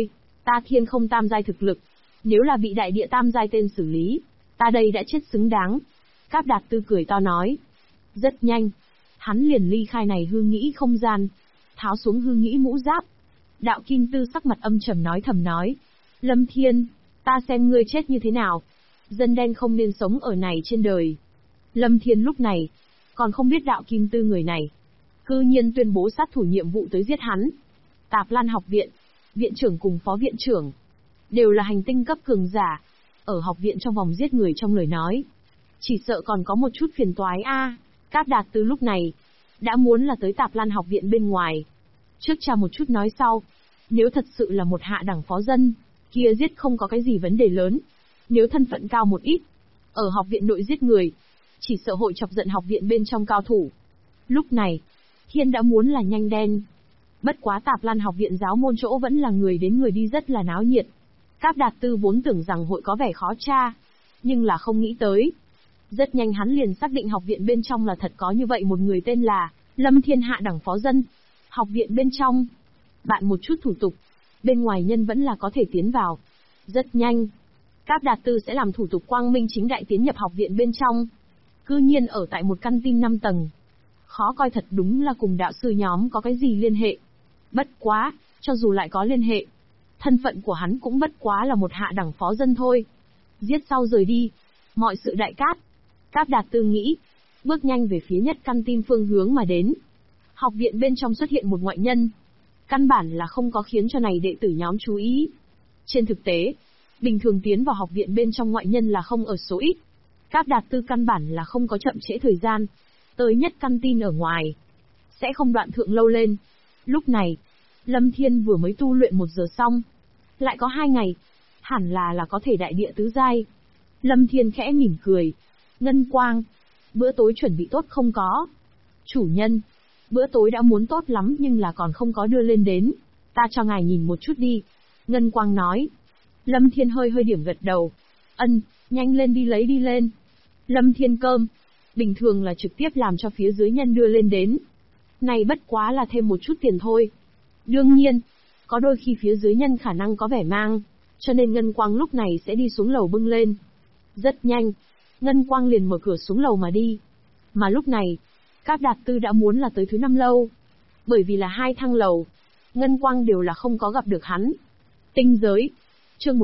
Ta thiên không tam giai thực lực, nếu là bị đại địa tam giai tên xử lý, ta đây đã chết xứng đáng. Cáp Đạt Tư cười to nói. Rất nhanh, hắn liền ly khai này hư nghĩ không gian, tháo xuống hư nghĩ mũ giáp. Đạo Kim Tư sắc mặt âm trầm nói thầm nói. Lâm Thiên, ta xem ngươi chết như thế nào. Dân đen không nên sống ở này trên đời. Lâm Thiên lúc này, còn không biết Đạo Kim Tư người này, cư nhiên tuyên bố sát thủ nhiệm vụ tới giết hắn. Tạp Lan học viện, viện trưởng cùng phó viện trưởng, đều là hành tinh cấp cường giả. Ở học viện trong vòng giết người trong lời nói, chỉ sợ còn có một chút phiền toái a. Cáp Đạt Tư lúc này, đã muốn là tới Tạp Lan học viện bên ngoài. Trước cha một chút nói sau, nếu thật sự là một hạ đẳng phó dân, kia giết không có cái gì vấn đề lớn. Nếu thân phận cao một ít, ở học viện nội giết người, chỉ sợ hội chọc giận học viện bên trong cao thủ. Lúc này, Thiên đã muốn là nhanh đen. Bất quá Tạp Lan học viện giáo môn chỗ vẫn là người đến người đi rất là náo nhiệt. Cáp Đạt Tư vốn tưởng rằng hội có vẻ khó tra, nhưng là không nghĩ tới. Rất nhanh hắn liền xác định học viện bên trong là thật có như vậy một người tên là Lâm Thiên hạ đẳng phó dân. Học viện bên trong, bạn một chút thủ tục, bên ngoài nhân vẫn là có thể tiến vào. Rất nhanh, Cáp Đạt Tư sẽ làm thủ tục quang minh chính đại tiến nhập học viện bên trong. Cư nhiên ở tại một căn tin 5 tầng. Khó coi thật đúng là cùng đạo sư nhóm có cái gì liên hệ. Bất quá, cho dù lại có liên hệ, thân phận của hắn cũng bất quá là một hạ đẳng phó dân thôi. Giết sau rời đi, mọi sự đại cát. Cáp Đạt Tư nghĩ, bước nhanh về phía nhất căn tin phương hướng mà đến. Học viện bên trong xuất hiện một ngoại nhân. Căn bản là không có khiến cho này đệ tử nhóm chú ý. Trên thực tế, bình thường tiến vào học viện bên trong ngoại nhân là không ở số ít. Cáp Đạt Tư căn bản là không có chậm trễ thời gian. Tới nhất căn tin ở ngoài, sẽ không đoạn thượng lâu lên. Lúc này, Lâm Thiên vừa mới tu luyện 1 giờ xong. Lại có 2 ngày, hẳn là có thể đại địa tứ giai. Lâm Thiên khẽ mỉm cười. Ngân Quang, bữa tối chuẩn bị tốt không có? Chủ nhân, bữa tối đã muốn tốt lắm nhưng là còn không có đưa lên đến. Ta cho ngài nhìn một chút đi. Ngân Quang nói. Lâm Thiên hơi điểm gật đầu. Ân, nhanh lên đi lấy đi lên. Lâm Thiên cơm, bình thường là trực tiếp làm cho phía dưới nhân đưa lên đến. Này bất quá là thêm một chút tiền thôi. Đương nhiên, có đôi khi phía dưới nhân khả năng có vẻ mang, cho nên Ngân Quang lúc này sẽ đi xuống lầu bưng lên. Rất nhanh, Ngân Quang liền mở cửa xuống lầu mà đi. Mà lúc này, Cáp Đạt Tư đã muốn là tới thứ 5 lâu. Bởi vì là 2 thang lầu, Ngân Quang đều là không có gặp được hắn. Tinh giới, chương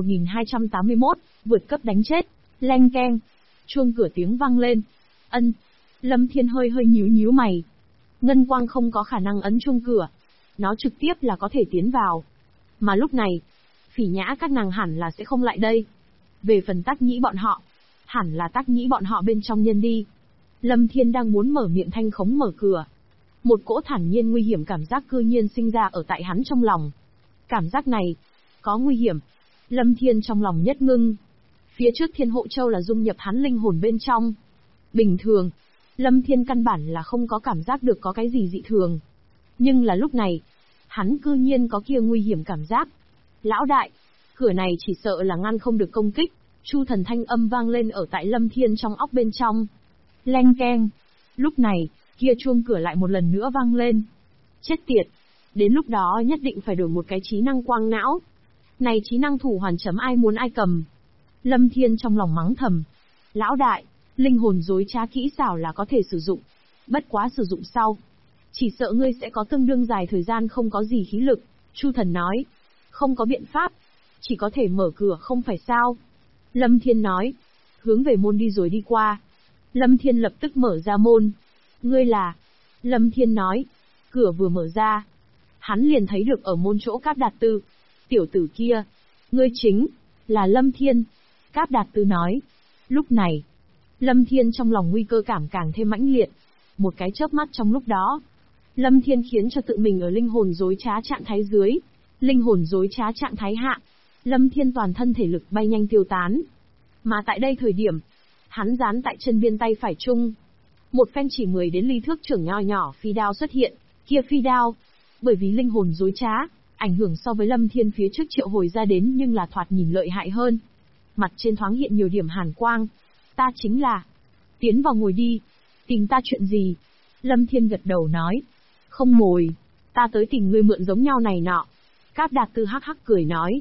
1281, vượt cấp đánh chết, leng keng. Chuông cửa tiếng vang lên. Ân, Lâm Thiên hơi nhíu mày. Ngân Quang không có khả năng ấn chuông cửa. Nó trực tiếp là có thể tiến vào. Mà lúc này, Phỉ Nhã các nàng hẳn là sẽ không lại đây. Về phần Tác Nhĩ bọn họ, hẳn là Tác Nhĩ bọn họ bên trong nhân đi. Lâm Thiên đang muốn mở miệng thanh khống mở cửa. Một cỗ thản nhiên nguy hiểm cảm giác cư nhiên sinh ra ở tại hắn trong lòng. Cảm giác này, có nguy hiểm. Lâm Thiên trong lòng nhất ngưng. Phía trước Thiên Hộ Châu là dung nhập hắn linh hồn bên trong. Bình thường, Lâm Thiên căn bản là không có cảm giác được có cái gì dị thường. Nhưng là lúc này, hắn cư nhiên có kia nguy hiểm cảm giác. Lão đại, cửa này chỉ sợ là ngăn không được công kích. Chu thần thanh âm vang lên ở tại Lâm Thiên trong óc bên trong. Leng keng. Lúc này, kia chuông cửa lại một lần nữa vang lên. Chết tiệt. Đến lúc đó nhất định phải đổi một cái trí năng quang não. Này trí năng thủ hoàn chấm ai muốn ai cầm. Lâm Thiên trong lòng mắng thầm. Lão đại, linh hồn dối trá kỹ xảo là có thể sử dụng. Bất quá sử dụng sau, chỉ sợ ngươi sẽ có tương đương dài thời gian không có gì khí lực. Chu thần nói. Không có biện pháp. Chỉ có thể mở cửa không phải sao. Lâm Thiên nói. Hướng về môn đi rồi đi qua. Lâm Thiên lập tức mở ra môn. Ngươi là... Lâm Thiên nói. Cửa vừa mở ra, hắn liền thấy được ở môn chỗ Cáp Đạt Tư. Tiểu tử kia, ngươi chính là Lâm Thiên. Cáp Đạt Tư nói. Lúc này, Lâm Thiên trong lòng nguy cơ cảm càng thêm mãnh liệt. Một cái chớp mắt trong lúc đó, Lâm Thiên khiến cho tự mình ở linh hồn dối trá trạng thái dưới, linh hồn dối trá trạng thái hạ, Lâm Thiên toàn thân thể lực bay nhanh tiêu tán. Mà tại đây thời điểm, hắn dán tại chân biên tay phải chung. Một phen chỉ 10 đến ly thước trưởng nho nhỏ phi đao xuất hiện, kia phi đao, bởi vì linh hồn dối trá, ảnh hưởng so với Lâm Thiên phía trước triệu hồi ra đến nhưng là thoạt nhìn lợi hại hơn. Mặt trên thoáng hiện nhiều điểm hàn quang. Ta chính là... Tiến vào ngồi đi. Tìm ta chuyện gì? Lâm Thiên gật đầu nói. Không ngồi. Ta tới tìm ngươi mượn giống nhau này nọ. Cáp Đạt Tư hắc hắc cười nói.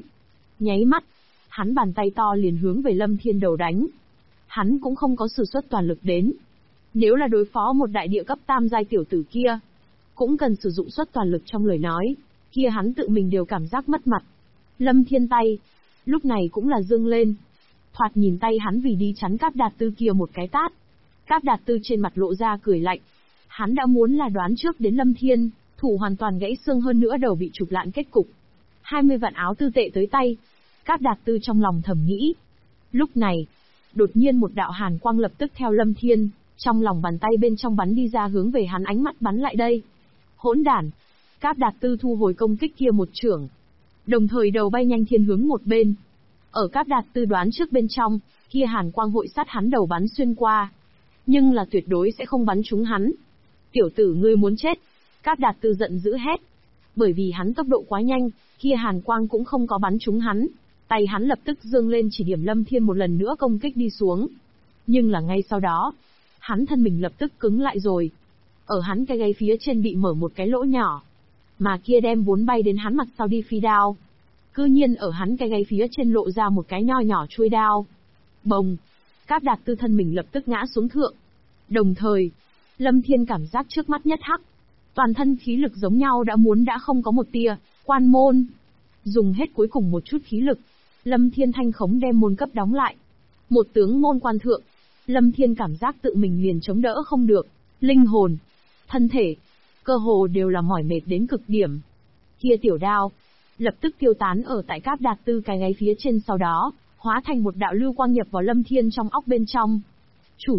Nháy mắt, hắn bàn tay to liền hướng về Lâm Thiên đầu đánh. Hắn cũng không có sử xuất toàn lực đến. Nếu là đối phó một đại địa cấp tam giai tiểu tử kia, cũng cần sử dụng xuất toàn lực trong lời nói, kia hắn tự mình đều cảm giác mất mặt. Lâm Thiên tay, lúc này cũng là dương lên. Thoạt nhìn tay hắn vì đi chắn Cáp Đạt Tư kia một cái tát. Cáp Đạt Tư trên mặt lộ ra cười lạnh. Hắn đã muốn là đoán trước đến Lâm Thiên, thủ hoàn toàn gãy xương hơn nữa đầu bị chụp lạn kết cục. 20 vạn áo tư tệ tới tay. Cáp Đạt Tư trong lòng thầm nghĩ. Lúc này, đột nhiên một đạo hàn quang lập tức theo Lâm Thiên, trong lòng bàn tay bên trong bắn đi ra hướng về hắn ánh mắt bắn lại đây. Hỗn đản! Cáp Đạt Tư thu hồi công kích kia một chưởng. Đồng thời đầu bay nhanh thiên hướng một bên. Ở Cáp Đạt Tư đoán trước bên trong, kia hàn quang hội sát hắn đầu bắn xuyên qua. Nhưng là tuyệt đối sẽ không bắn trúng hắn. Tiểu tử ngươi muốn chết! Cáp Đạt Tư giận dữ hét. Bởi vì hắn tốc độ quá nhanh, kia hàn quang cũng không có bắn trúng hắn. Tay hắn lập tức dương lên chỉ điểm Lâm Thiên một lần nữa công kích đi xuống. Nhưng là ngay sau đó, hắn thân mình lập tức cứng lại rồi. Ở hắn cái gáy phía trên bị mở một cái lỗ nhỏ. Mà kia đem vốn bay đến hắn mặt sau đi phi đao. Cư nhiên ở hắn cái gáy phía trên lộ ra một cái nho nhỏ chuôi đao. Bồng! Cáp Đạt Tư thân mình lập tức ngã xuống thượng. Đồng thời, Lâm Thiên cảm giác trước mắt nhất hắc. Toàn thân khí lực giống nhau đã không có một tia. Quan môn! Dùng hết cuối cùng một chút khí lực, Lâm Thiên thanh khống đem môn cấp đóng lại. Một tướng môn quan thượng, Lâm Thiên cảm giác tự mình liền chống đỡ không được. Linh hồn, thân thể, cơ hồ đều là mỏi mệt đến cực điểm. Kia tiểu đao, lập tức tiêu tán ở tại Cáp Đạt Tư cái gáy phía trên, sau đó, hóa thành một đạo lưu quang nhập vào Lâm Thiên trong óc bên trong. Chủ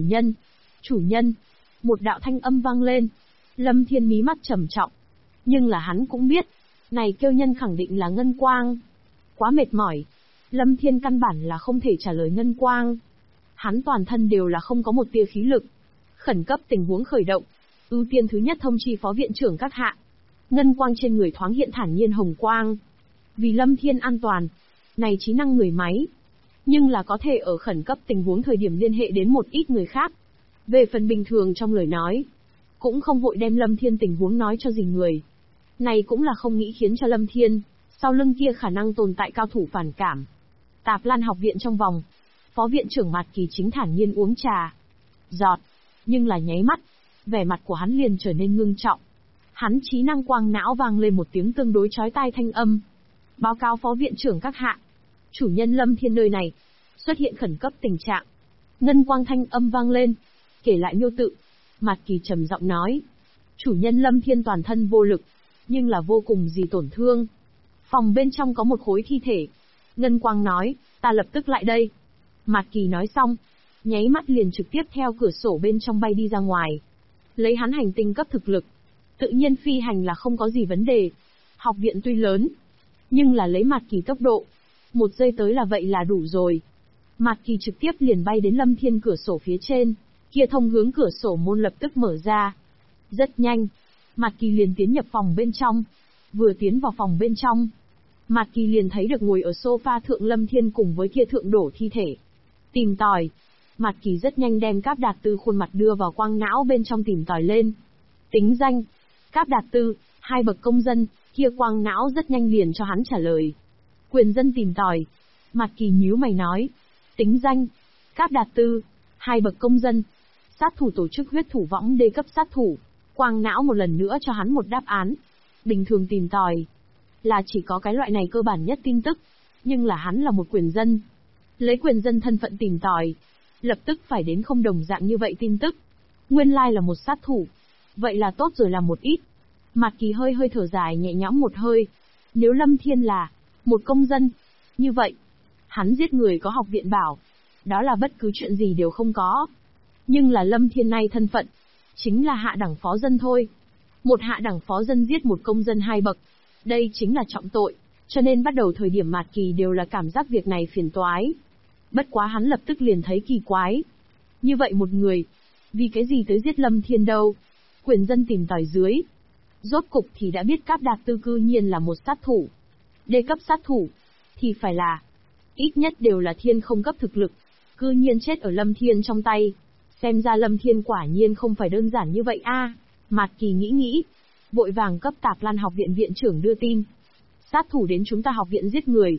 nhân, một đạo thanh âm vang lên. Lâm Thiên mí mắt trầm trọng. Nhưng là hắn cũng biết, này kêu nhân khẳng định là Ngân Quang. Quá mệt mỏi, Lâm Thiên căn bản là không thể trả lời Ngân Quang. Hắn toàn thân đều là không có một tia khí lực. Khẩn cấp tình huống khởi động. Ưu tiên thứ nhất thông chi phó viện trưởng các hạ. Ngân Quang trên người thoáng hiện thản nhiên hồng quang. Vì Lâm Thiên an toàn, này trí năng người máy. Nhưng là có thể ở khẩn cấp tình huống thời điểm liên hệ đến một ít người khác. Về phần bình thường trong lời nói, cũng không vội đem Lâm Thiên tình huống nói cho gì người. Này cũng là không nghĩ khiến cho Lâm Thiên, sau lưng kia khả năng tồn tại cao thủ phản cảm. Tạp Lan học viện trong vòng, phó viện trưởng Mạt Kỳ chính thản nhiên uống trà. Giọt, nhưng là nháy mắt, vẻ mặt của hắn liền trở nên ngưng trọng. Hắn trí năng quang não vang lên một tiếng tương đối chói tai thanh âm. Báo cáo phó viện trưởng các hạ. Chủ nhân Lâm Thiên nơi này, xuất hiện khẩn cấp tình trạng. Ngân quang thanh âm vang lên, kể lại miêu tự. Mạt Kỳ trầm giọng nói. Chủ nhân Lâm Thiên toàn thân vô lực, nhưng là vô cùng gì tổn thương. Phòng bên trong có một khối thi thể. Ngân quang nói, ta lập tức lại đây. Mạt Kỳ nói xong, nháy mắt liền trực tiếp theo cửa sổ bên trong bay đi ra ngoài. Lấy hắn hành tinh cấp thực lực, tự nhiên phi hành là không có gì vấn đề. Học viện tuy lớn, nhưng là lấy Mạt Kỳ tốc độ, một giây tới là vậy là đủ rồi. Mạt Kỳ trực tiếp liền bay đến Lâm Thiên cửa sổ phía trên, kia thông hướng cửa sổ môn lập tức mở ra. Rất nhanh, Mạt Kỳ liền tiến nhập phòng bên trong. Vừa tiến vào phòng bên trong, Mạt Kỳ liền thấy được ngồi ở sofa thượng Lâm Thiên cùng với kia thượng đổ thi thể. Tìm tòi. Mạt Kỳ rất nhanh đem Cáp Đạt Tư khuôn mặt đưa vào quang não bên trong tìm tòi lên. Tính danh: Cáp Đạt Tư, 2 bậc công dân. Kia quang não rất nhanh liền cho hắn trả lời. Quyền dân tìm tòi. Mạt Kỳ nhíu mày nói. Tính danh: Cáp Đạt Tư, 2 bậc công dân. Sát thủ tổ chức huyết thủ võng đê cấp sát thủ. Quang não một lần nữa cho hắn một đáp án. Bình thường tìm tòi là chỉ có cái loại này cơ bản nhất tin tức, nhưng là hắn là một quyền dân. Lấy quyền dân thân phận tìm tòi, lập tức phải đến không đồng dạng như vậy tin tức. Nguyên lai là một sát thủ. Vậy là tốt rồi, làm một ít. Mạt Kỳ hơi thở dài nhẹ nhõm một hơi. Nếu Lâm Thiên là một công dân, như vậy, hắn giết người có học viện bảo, đó là bất cứ chuyện gì đều không có. Nhưng là Lâm Thiên nay thân phận, chính là hạ đẳng phó dân thôi. Một hạ đẳng phó dân giết một công dân 2 bậc, đây chính là trọng tội, cho nên bắt đầu thời điểm Mạt Kỳ đều là cảm giác việc này phiền toái. Bất quá hắn lập tức liền thấy kỳ quái. Như vậy một người, vì cái gì tới giết Lâm Thiên đâu? Quyền dân tìm tòi dưới, rốt cục thì đã biết Cáp Đạt Tư cư nhiên là một sát thủ. Đê cấp sát thủ, thì phải là, ít nhất đều là thiên không cấp thực lực, cư nhiên chết ở Lâm Thiên trong tay. Xem ra Lâm Thiên quả nhiên không phải đơn giản như vậy a. Mạt Kỳ nghĩ, vội vàng cấp Tạp Lan học viện viện trưởng đưa tin. Sát thủ đến chúng ta học viện giết người.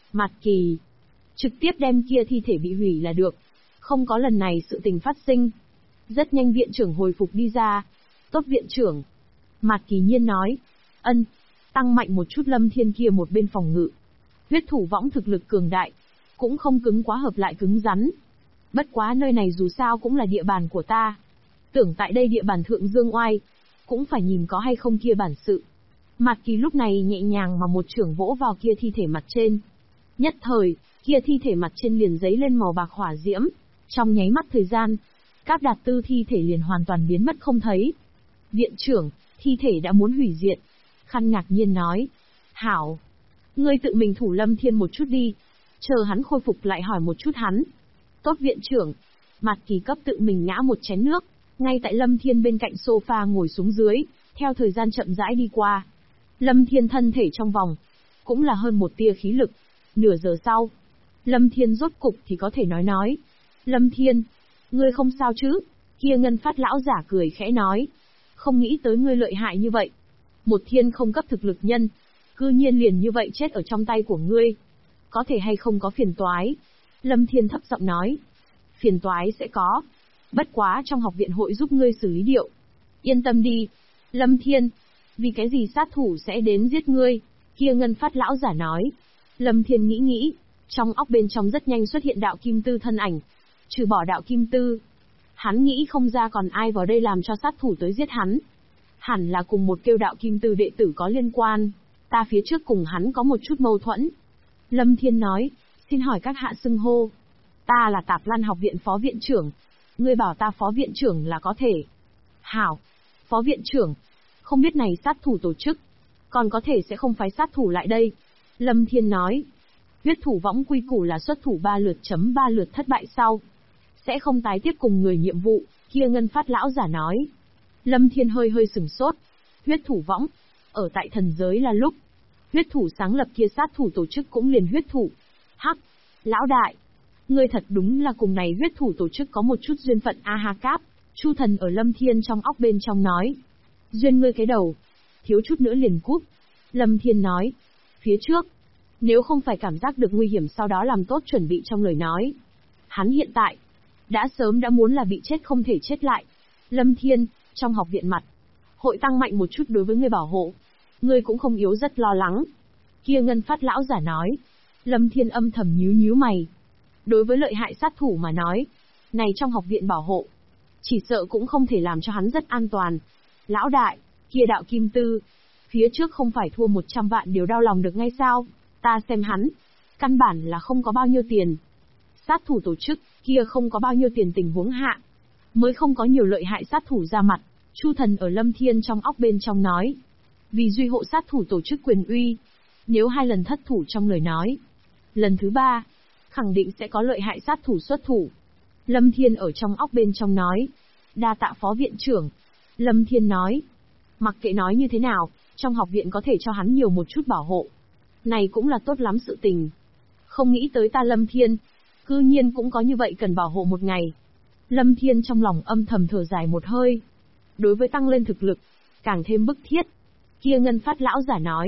Mạt Kỳ. Trực tiếp đem kia thi thể bị hủy là được. Không có lần này sự tình phát sinh. Rất nhanh viện trưởng hồi phục đi ra. Tốt viện trưởng. Mạt Kỳ nhiên nói. Ân. Tăng mạnh một chút Lâm Thiên kia một bên phòng ngự. Huyết thủ võng thực lực cường đại. Cũng không cứng quá hợp lại cứng rắn. Bất quá nơi này dù sao cũng là địa bàn của ta. Tưởng tại đây địa bàn thượng dương oai. Cũng phải nhìn có hay không kia bản sự. Mạt Kỳ lúc này nhẹ nhàng mà một chưởng vỗ vào kia thi thể mặt trên. Nhất thời, kia thi thể mặt trên liền giấy lên màu bạc hỏa diễm. Trong nháy mắt thời gian, Cáp Đạt Tư thi thể liền hoàn toàn biến mất không thấy. Viện trưởng, thi thể đã muốn hủy diệt. Khăn ngạc nhiên nói. Hảo. Ngươi tự mình thủ Lâm Thiên một chút đi. Chờ hắn khôi phục lại hỏi một chút hắn. Tốt viện trưởng. Mạt Kỳ cấp tự mình ngã một chén nước. Ngay tại Lâm Thiên bên cạnh sofa ngồi xuống dưới. Theo thời gian chậm rãi đi qua. Lâm Thiên thân thể trong vòng. Cũng là hơn một tia khí lực. Nửa giờ sau. Lâm Thiên rốt cục thì có thể nói. Lâm Thiên. Ngươi không sao chứ? Kia Ngân Phát lão giả cười khẽ nói. Không nghĩ tới ngươi lợi hại như vậy. Một thiên không cấp thực lực nhân. Cư nhiên liền như vậy chết ở trong tay của ngươi. Có thể hay không có phiền toái? Lâm Thiên thấp giọng nói. Phiền toái sẽ có. Bất quá trong học viện hội giúp ngươi xử lý điệu. Yên tâm đi. Lâm Thiên. Vì cái gì sát thủ sẽ đến giết ngươi? Kia Ngân Phát lão giả nói. Lâm Thiên nghĩ. Trong óc bên trong rất nhanh xuất hiện đạo Kim Tư thân ảnh. Trừ bỏ đạo Kim Tư. Hắn nghĩ không ra còn ai vào đây làm cho sát thủ tới giết hắn. Hẳn là cùng một kêu đạo Kim Tư đệ tử có liên quan. Ta phía trước cùng hắn có một chút mâu thuẫn. Lâm Thiên nói. Xin hỏi các hạ xưng hô. Ta là Tạp Lan học viện phó viện trưởng. Ngươi bảo ta phó viện trưởng là có thể. Hảo. Phó viện trưởng. Không biết này sát thủ tổ chức. Còn có thể sẽ không phái sát thủ lại đây. Lâm Thiên nói. Huyết thủ võng quy củ là xuất thủ 3 lượt thất bại sau. Sẽ không tái tiếp cùng người nhiệm vụ. Kia Ngân Phát lão giả nói. Lâm Thiên hơi sửng sốt. Huyết thủ võng. Ở tại thần giới là lúc. Huyết thủ sáng lập kia sát thủ tổ chức cũng liền huyết thủ. Hắc. Lão đại. Ngươi thật đúng là cùng này huyết thủ tổ chức có một chút duyên phận a ha cáp. Chu thần ở Lâm Thiên trong óc bên trong nói. Duyên ngươi cái đầu. Thiếu chút nữa liền cúp. Lâm Thiên nói. Phía trước. Nếu không phải cảm giác được nguy hiểm sau đó làm tốt chuẩn bị trong lời nói. Hắn hiện tại. Đã sớm đã muốn là bị chết không thể chết lại. Lâm Thiên, trong học viện mặt. Hội tăng mạnh một chút đối với ngươi bảo hộ. Ngươi cũng không yếu rất lo lắng. Kia Ngân Phát lão giả nói. Lâm Thiên âm thầm nhíu mày. Đối với lợi hại sát thủ mà nói. Này trong học viện bảo hộ. Chỉ sợ cũng không thể làm cho hắn rất an toàn. Lão đại, kia đạo Kim Tư. Phía trước không phải thua 100 vạn điều đau lòng được ngay sao? Ta xem hắn. Căn bản là không có bao nhiêu tiền. Sát thủ tổ chức, kia không có bao nhiêu tiền tình huống hạ. Mới không có nhiều lợi hại sát thủ ra mặt. Chu thần ở Lâm Thiên trong óc bên trong nói. Vì duy hộ sát thủ tổ chức quyền uy. Nếu 2 lần thất thủ trong lời nói. Lần thứ 3, khẳng định sẽ có lợi hại sát thủ xuất thủ. Lâm Thiên ở trong óc bên trong nói. Đa tạ phó viện trưởng. Lâm Thiên nói. Mặc kệ nói như thế nào, trong học viện có thể cho hắn nhiều một chút bảo hộ. Này cũng là tốt lắm sự tình. Không nghĩ tới ta Lâm Thiên. Cư nhiên cũng có như vậy cần bảo hộ một ngày. Lâm Thiên trong lòng âm thầm thở dài một hơi. Đối với tăng lên thực lực, càng thêm bức thiết. Kia Ngân Phát lão giả nói.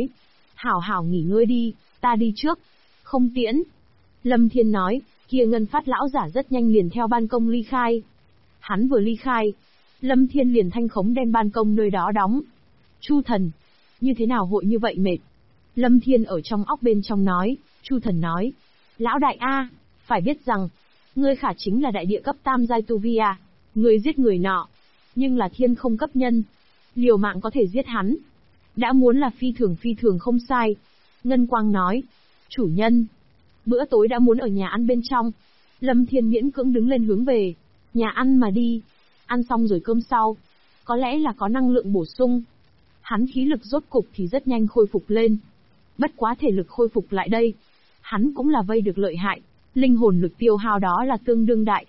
Hảo nghỉ ngơi đi, ta đi trước. Không tiễn. Lâm Thiên nói, kia Ngân Phát lão giả rất nhanh liền theo ban công ly khai. Hắn vừa ly khai, Lâm Thiên liền thanh khống đem ban công nơi đó đóng. Chu thần, như thế nào hội như vậy mệt? Lâm Thiên ở trong óc bên trong nói. Chu thần nói. Lão đại A, phải biết rằng, ngươi khả chính là đại địa cấp tam giai tu vi à. Ngươi giết người nọ, nhưng là thiên không cấp nhân. Liều mạng có thể giết hắn. Đã muốn là phi thường không sai. Ngân Quang nói. Chủ nhân, bữa tối đã muốn ở nhà ăn bên trong. Lâm Thiên miễn cưỡng đứng lên hướng về nhà ăn mà đi. Ăn xong rồi cơm sau, có lẽ là có năng lượng bổ sung. Hắn khí lực rốt cục thì rất nhanh khôi phục lên. Bất quá thể lực khôi phục lại đây, hắn cũng là vây được lợi hại. Linh hồn lực tiêu hao đó là tương đương đại.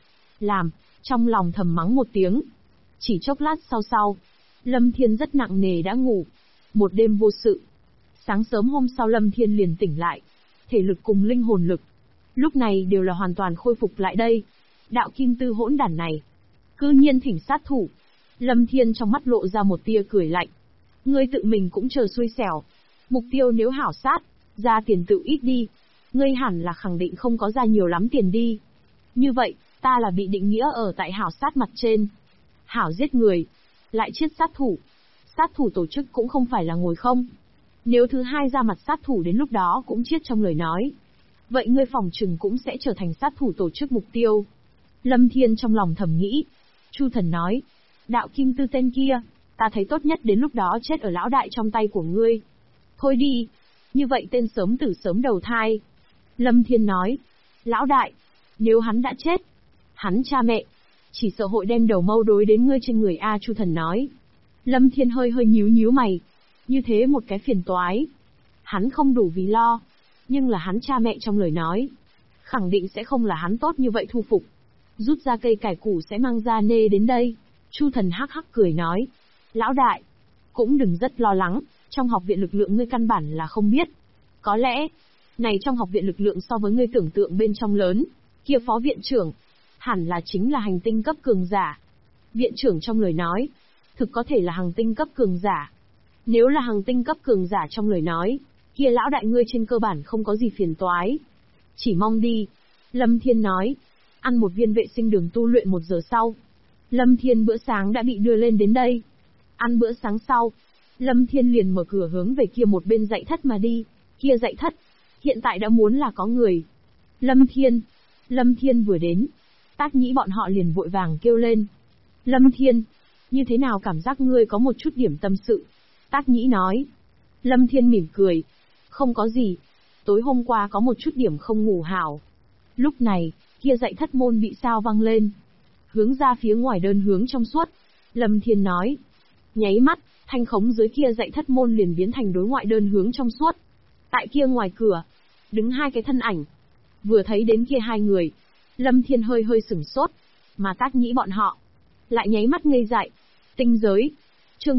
Trong lòng thầm mắng một tiếng. Chỉ chốc lát sau, Lâm Thiên rất nặng nề đã ngủ. Một đêm vô sự. Sáng sớm hôm sau Lâm Thiên liền tỉnh lại. Thể lực cùng linh hồn lực, lúc này đều là hoàn toàn khôi phục lại đây. Đạo Kim Tư hỗn đản này, cư nhiên thỉnh sát thủ. Lâm Thiên trong mắt lộ ra một tia cười lạnh. Ngươi tự mình cũng chờ xui xẻo. Mục tiêu nếu hảo sát, ra tiền tự ít đi. Ngươi hẳn là khẳng định không có ra nhiều lắm tiền đi. Như vậy, ta là bị định nghĩa ở tại hảo sát mặt trên. Hảo giết người, lại chết sát thủ. Sát thủ tổ chức cũng không phải là ngồi không. Nếu thứ hai ra mặt sát thủ đến lúc đó cũng chết trong lời nói. Vậy ngươi phòng trừng cũng sẽ trở thành sát thủ tổ chức mục tiêu. Lâm Thiên trong lòng thầm nghĩ. Chu Thần nói, đạo kim tư tên kia, ta thấy tốt nhất đến lúc đó chết ở lão đại trong tay của ngươi. Thôi đi, như vậy tên sớm tử sớm đầu thai. Lâm Thiên nói, lão đại, nếu hắn đã chết, hắn cha mẹ, chỉ sợ hội đem đầu mâu đối đến ngươi trên người a. Chu Thần nói. Lâm Thiên hơi nhíu mày, như thế một cái phiền toái. Hắn không đủ vì lo, nhưng là hắn cha mẹ trong lời nói, khẳng định sẽ không là hắn tốt như vậy thu phục. Rút ra cây cải củ sẽ mang ra nê đến đây. Chu Thần hắc hắc cười nói, lão đại, cũng đừng rất lo lắng, trong học viện lực lượng ngươi căn bản là không biết. Có lẽ, này trong học viện lực lượng so với ngươi tưởng tượng bên trong lớn, kia phó viện trưởng, hẳn là chính là hành tinh cấp cường giả. Viện trưởng trong lời nói, thực có thể là hành tinh cấp cường giả. Nếu là hành tinh cấp cường giả trong lời nói, kia lão đại ngươi trên cơ bản không có gì phiền toái. Chỉ mong đi. Lâm Thiên nói, ăn một viên vệ sinh đường tu luyện 1 giờ sau. Lâm Thiên bữa sáng đã bị đưa lên đến đây. Ăn bữa sáng sau, Lâm Thiên liền mở cửa hướng về kia một bên dạy thất mà đi. Kia dạy thất, hiện tại đã muốn là có người. Lâm Thiên vừa đến, Tác Nhĩ bọn họ liền vội vàng kêu lên. Lâm Thiên, như thế nào cảm giác ngươi có một chút điểm tâm sự? Tác Nhĩ nói. Lâm Thiên mỉm cười. Không có gì. Tối hôm qua có một chút điểm không ngủ hảo. Lúc này, kia dạy thất môn bị sao vang lên. Hướng ra phía ngoài đơn hướng trong suốt. Lâm Thiên nói. Nháy mắt, thanh khống dưới kia dạy thất môn liền biến thành đối ngoại đơn hướng trong suốt. Tại kia ngoài cửa, đứng 2 cái thân ảnh. Vừa thấy đến kia 2 người, Lâm Thiên hơi sửng sốt, mà Tác Nhĩ bọn họ lại nháy mắt ngây dại. Tinh giới, chương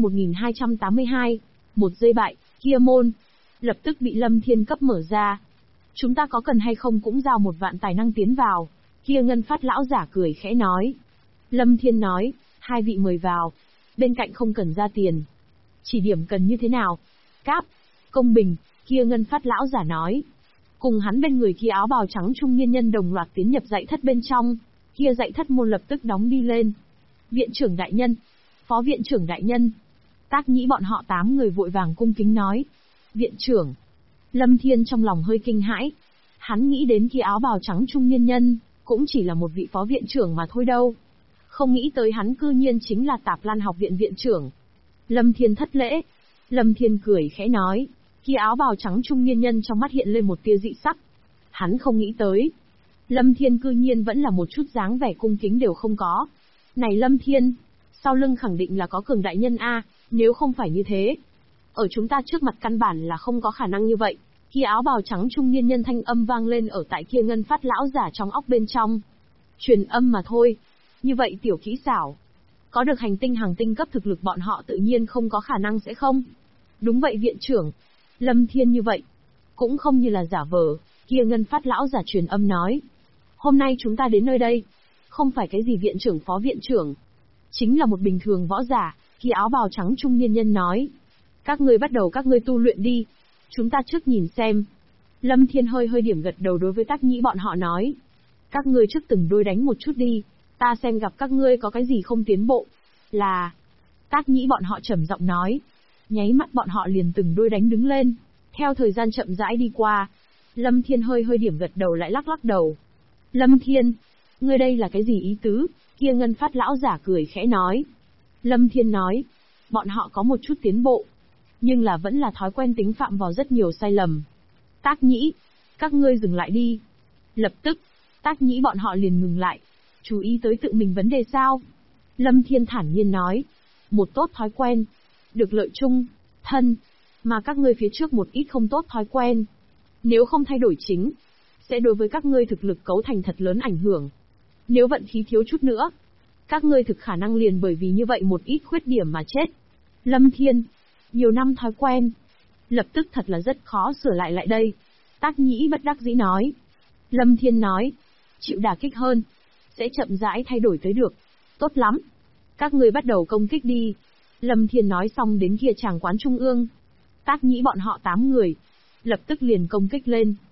1282, 1 giây bại, kia môn lập tức bị Lâm Thiên cấp mở ra. Chúng ta có cần hay không cũng giao 1 vạn tài năng tiến vào. Kia Ngân Phát lão giả cười khẽ nói. Lâm Thiên nói, 2 vị mời vào, bên cạnh không cần ra tiền. Chỉ điểm cần như thế nào? Cáp, công bình. Kia Ngân Phát lão giả nói. Cùng hắn bên người kia áo bào trắng trung niên nhân đồng loạt tiến nhập dạy thất bên trong. Kia dạy thất môn lập tức đóng đi lên. Viện trưởng đại nhân, phó viện trưởng đại nhân. Tác Nhĩ bọn họ 8 người vội vàng cung kính nói. Viện trưởng. Lâm Thiên trong lòng hơi kinh hãi. Hắn nghĩ đến kia áo bào trắng trung niên nhân, cũng chỉ là một vị phó viện trưởng mà thôi đâu. Không nghĩ tới hắn cư nhiên chính là Tạp Lan học viện viện trưởng. Lâm Thiên thất lễ. Lâm Thiên cười khẽ nói. Kia áo bào trắng trung niên nhân trong mắt hiện lên một tia dị sắc. Hắn không nghĩ tới. Lâm Thiên cư nhiên vẫn là một chút dáng vẻ cung kính đều không có. Này Lâm Thiên, sau lưng khẳng định là có cường đại nhân a, nếu không phải như thế, ở chúng ta trước mặt căn bản là không có khả năng như vậy. Kia áo bào trắng trung niên nhân thanh âm vang lên ở tại kia Ngân Phát lão giả trong óc bên trong. Truyền âm mà thôi. Như vậy tiểu kỹ xảo, có được hành tinh cấp thực lực bọn họ tự nhiên không có khả năng sẽ không. Đúng vậy viện trưởng. Lâm Thiên như vậy, cũng không như là giả vờ. Kia Ngân Phát lão giả truyền âm nói. Hôm nay chúng ta đến nơi đây, không phải cái gì viện trưởng phó viện trưởng, chính là một bình thường võ giả. Kia áo bào trắng trung niên nhân nói. Các ngươi bắt đầu các ngươi tu luyện đi. Chúng ta trước nhìn xem. Lâm Thiên hơi điểm gật đầu đối với Tác Nhĩ bọn họ nói. Các ngươi trước từng đôi đánh một chút đi. Ta xem gặp các ngươi có cái gì không tiến bộ. Là. Tác Nhĩ bọn họ trầm giọng nói. Nháy mắt bọn họ liền từng đôi đánh đứng lên. Theo thời gian chậm rãi đi qua, Lâm Thiên hơi điểm gật đầu lại lắc đầu. Lâm Thiên, ngươi đây là cái gì ý tứ? Kia Ngân Phát lão giả cười khẽ nói. Lâm Thiên nói, bọn họ có một chút tiến bộ, nhưng là vẫn là thói quen tính phạm vào rất nhiều sai lầm. Tác Nhĩ, các ngươi dừng lại đi. Lập tức, Tác Nhĩ bọn họ liền ngừng lại. Chú ý tới tự mình vấn đề sao? Lâm Thiên thản nhiên nói. Một tốt thói quen, được lợi chung, thân, mà các ngươi phía trước một ít không tốt thói quen. Nếu không thay đổi chính, sẽ đối với các ngươi thực lực cấu thành thật lớn ảnh hưởng. Nếu vận khí thiếu chút nữa, các ngươi thực khả năng liền bởi vì như vậy một ít khuyết điểm mà chết. Lâm Thiên, nhiều năm thói quen, lập tức thật là rất khó sửa lại đây. Tác Nhĩ bất đắc dĩ nói. Lâm Thiên nói, chịu đả kích hơn, sẽ chậm rãi thay đổi tới được. Tốt lắm, các ngươi bắt đầu công kích đi. Lâm Thiên nói xong đến kia tràng quán trung ương. Tác Nhĩ bọn họ 8 người, lập tức liền công kích lên.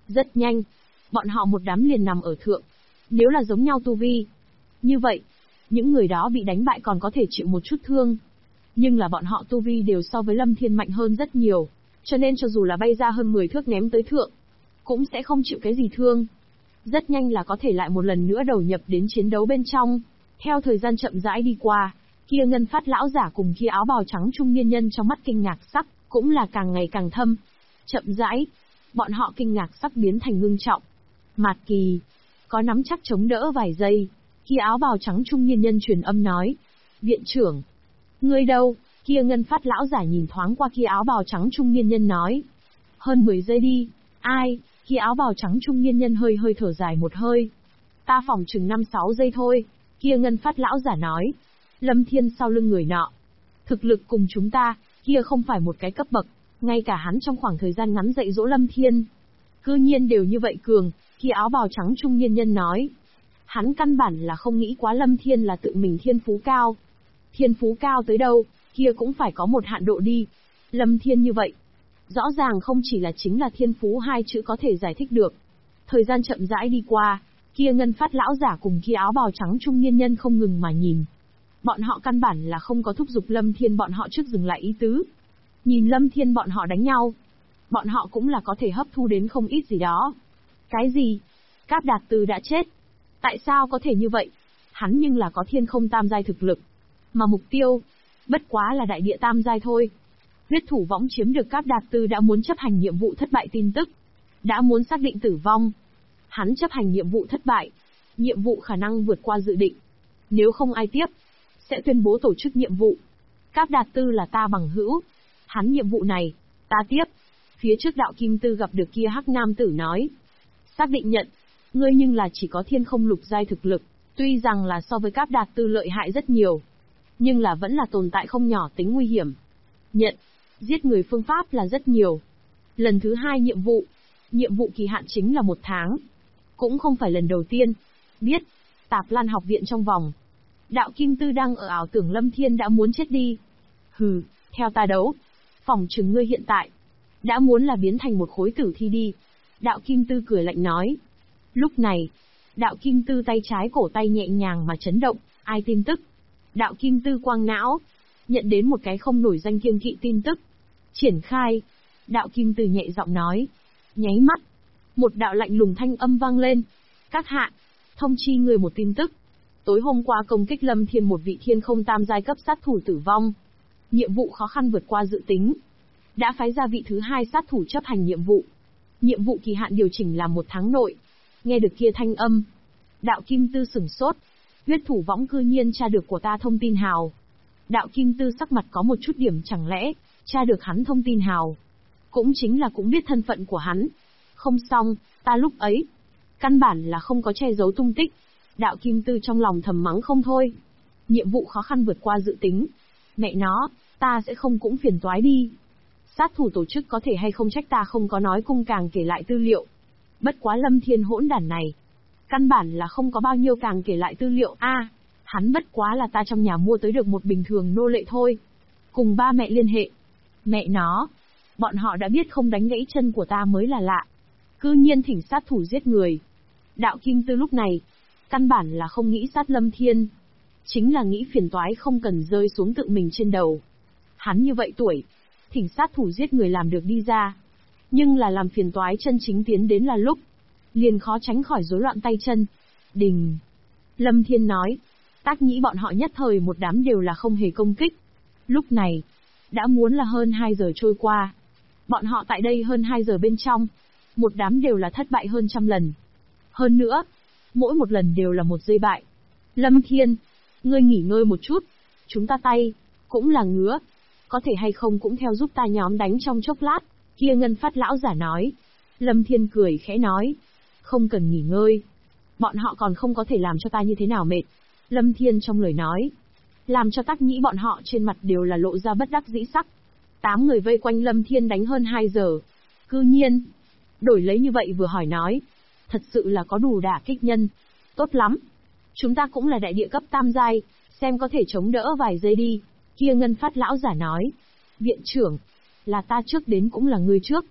Rất nhanh, bọn họ một đám liền nằm ở thượng. Nếu là giống nhau tu vi, như vậy, những người đó bị đánh bại còn có thể chịu một chút thương. Nhưng là bọn họ tu vi đều so với Lâm Thiên mạnh hơn rất nhiều, cho nên cho dù là bay ra hơn 10 thước ném tới thượng, cũng sẽ không chịu cái gì thương. Rất nhanh là có thể lại một lần nữa đầu nhập đến chiến đấu bên trong. Theo thời gian chậm rãi đi qua, kia ngân phát lão giả cùng kia áo bào trắng trung niên nhân trong mắt kinh ngạc sắc, cũng là càng ngày càng thâm. Chậm rãi, bọn họ kinh ngạc sắc biến thành ngưng trọng. Mạt Kỳ, có nắm chắc chống đỡ vài giây, kia áo bào trắng trung niên nhân truyền âm nói. Viện trưởng, ngươi đâu? Kia ngân phát lão giả nhìn thoáng qua kia áo bào trắng trung niên nhân nói. Hơn 10 giây đi. Ai? Kia áo bào trắng trung niên nhân hơi hơi thở dài một hơi. Ta phỏng chừng 5-6 giây thôi. Kia ngân phát lão giả nói. Lâm Thiên sau lưng người nọ, thực lực cùng chúng ta, kia không phải một cái cấp bậc. Ngay cả hắn trong khoảng thời gian ngắn dạy dỗ Lâm Thiên, cư nhiên đều như vậy cường. Kia áo bào trắng trung niên nhân nói. Hắn căn bản là không nghĩ quá Lâm Thiên là tự mình thiên phú cao. Thiên phú cao tới đâu, kia cũng phải có một hạn độ đi. Lâm Thiên như vậy, rõ ràng không chỉ là chính là thiên phú hai chữ có thể giải thích được. Thời gian chậm rãi đi qua, kia ngân phát lão giả cùng kia áo bào trắng trung niên nhân không ngừng mà nhìn. Bọn họ căn bản là không có thúc giục Lâm Thiên bọn họ trước dừng lại ý tứ. Nhìn Lâm Thiên bọn họ đánh nhau, bọn họ cũng là có thể hấp thu đến không ít gì đó. Cái gì? Cáp Đạt Tư đã chết. Tại sao có thể như vậy? Hắn nhưng là có thiên không tam giai thực lực. Mà mục tiêu, bất quá là đại địa tam giai thôi. Huyết thủ võng chiếm được Cáp Đạt Tư đã muốn chấp hành nhiệm vụ thất bại tin tức. Đã muốn xác định tử vong. Hắn chấp hành nhiệm vụ thất bại. Nhiệm vụ khả năng vượt qua dự định. Nếu không ai tiếp, sẽ tuyên bố tổ chức nhiệm vụ. Cáp Đạt Tư là ta bằng hữu. Hắn nhiệm vụ này, ta tiếp. Phía trước đạo Kim Tư gặp được kia hắc nam tử nói. Xác định nhận. Ngươi nhưng là chỉ có thiên không lục giai thực lực. Tuy rằng là so với Cáp Đạt Tư lợi hại rất nhiều, nhưng là vẫn là tồn tại không nhỏ tính nguy hiểm. Nhận. Giết người phương pháp là rất nhiều. Lần thứ 2 nhiệm vụ kỳ hạn chính là 1 tháng. Cũng không phải lần đầu tiên. Biết. Tạp Lan học viện trong vòng. Đạo Kim Tư đang ở ảo tưởng Lâm Thiên đã muốn chết đi. Hừ, theo ta đấu. Phỏng chừng ngươi hiện tại đã muốn là biến thành một khối tử thi đi. Đạo Kim Tư cười lạnh nói. Lúc này, đạo Kim Tư tay trái cổ tay nhẹ nhàng mà chấn động, ai tin tức. Đạo Kim Tư quang não, nhận đến một cái không nổi danh kiêng kỵ tin tức. Triển khai. Đạo Kim Tư nhẹ giọng nói. Nháy mắt, một đạo lạnh lùng thanh âm vang lên. Các hạ, thông chi người một tin tức. Tối hôm qua công kích Lâm Thiên một vị thiên không tam giai cấp sát thủ tử vong. Nhiệm vụ khó khăn vượt qua dự tính. Đã phái ra vị thứ 2 sát thủ chấp hành nhiệm vụ. Nhiệm vụ kỳ hạn điều chỉnh là 1 tháng nội. Nghe được kia thanh âm, đạo Kim Tư sửng sốt. Huyết thủ võng cư nhiên tra được của ta thông tin hào. Đạo Kim Tư sắc mặt có một chút điểm, chẳng lẽ tra được hắn thông tin hào, cũng chính là cũng biết thân phận của hắn. Không xong, ta lúc ấy căn bản là không có che giấu tung tích. Đạo Kim Tư trong lòng thầm mắng không thôi. Nhiệm vụ khó khăn vượt qua dự tính. Mẹ nó, ta sẽ không cũng phiền toái đi. Sát thủ tổ chức có thể hay không trách ta không có nói cung càng kể lại tư liệu. Bất quá Lâm Thiên hỗn đản này, căn bản là không có bao nhiêu càng kể lại tư liệu. Hắn bất quá là ta trong nhà mua tới được một bình thường nô lệ thôi. Cùng ba mẹ liên hệ. Mẹ nó, bọn họ đã biết không đánh gãy chân của ta mới là lạ. Cư nhiên thỉnh sát thủ giết người. Đạo Kim Tư lúc này, căn bản là không nghĩ sát Lâm Thiên. Chính là nghĩ phiền toái không cần rơi xuống tự mình trên đầu. Hắn như vậy tuổi, thỉnh sát thủ giết người làm được đi ra. Nhưng là làm phiền toái chân chính tiến đến là lúc, liền khó tránh khỏi rối loạn tay chân. Đình. Lâm Thiên nói. Tác nhĩ bọn họ nhất thời một đám đều là không hề công kích. Lúc này, đã muốn là hơn 2 giờ trôi qua. Bọn họ tại đây hơn 2 giờ bên trong, một đám đều là thất bại hơn 100 lần. Hơn nữa, mỗi một lần đều là 1 giây bại. Lâm Thiên, ngươi nghỉ ngơi một chút. Chúng ta tay cũng là ngứa. Có thể hay không cũng theo giúp ta nhóm đánh trong chốc lát. Kia ngân phát lão giả nói. Lâm Thiên cười khẽ nói. Không cần nghỉ ngơi. Bọn họ còn không có thể làm cho ta như thế nào mệt. Lâm Thiên trong lời nói, làm cho Tác Nhĩ bọn họ trên mặt đều là lộ ra bất đắc dĩ sắc. 8 người vây quanh Lâm Thiên đánh hơn 2 giờ. Cư nhiên, đổi lấy như vậy vừa hỏi nói. Thật sự là có đủ đả kích nhân. Tốt lắm. Chúng ta cũng là đại địa cấp tam giai, xem có thể chống đỡ vài giây đi. Kia ngân phát lão giả nói. Viện trưởng, là ta trước đến cũng là ngươi trước.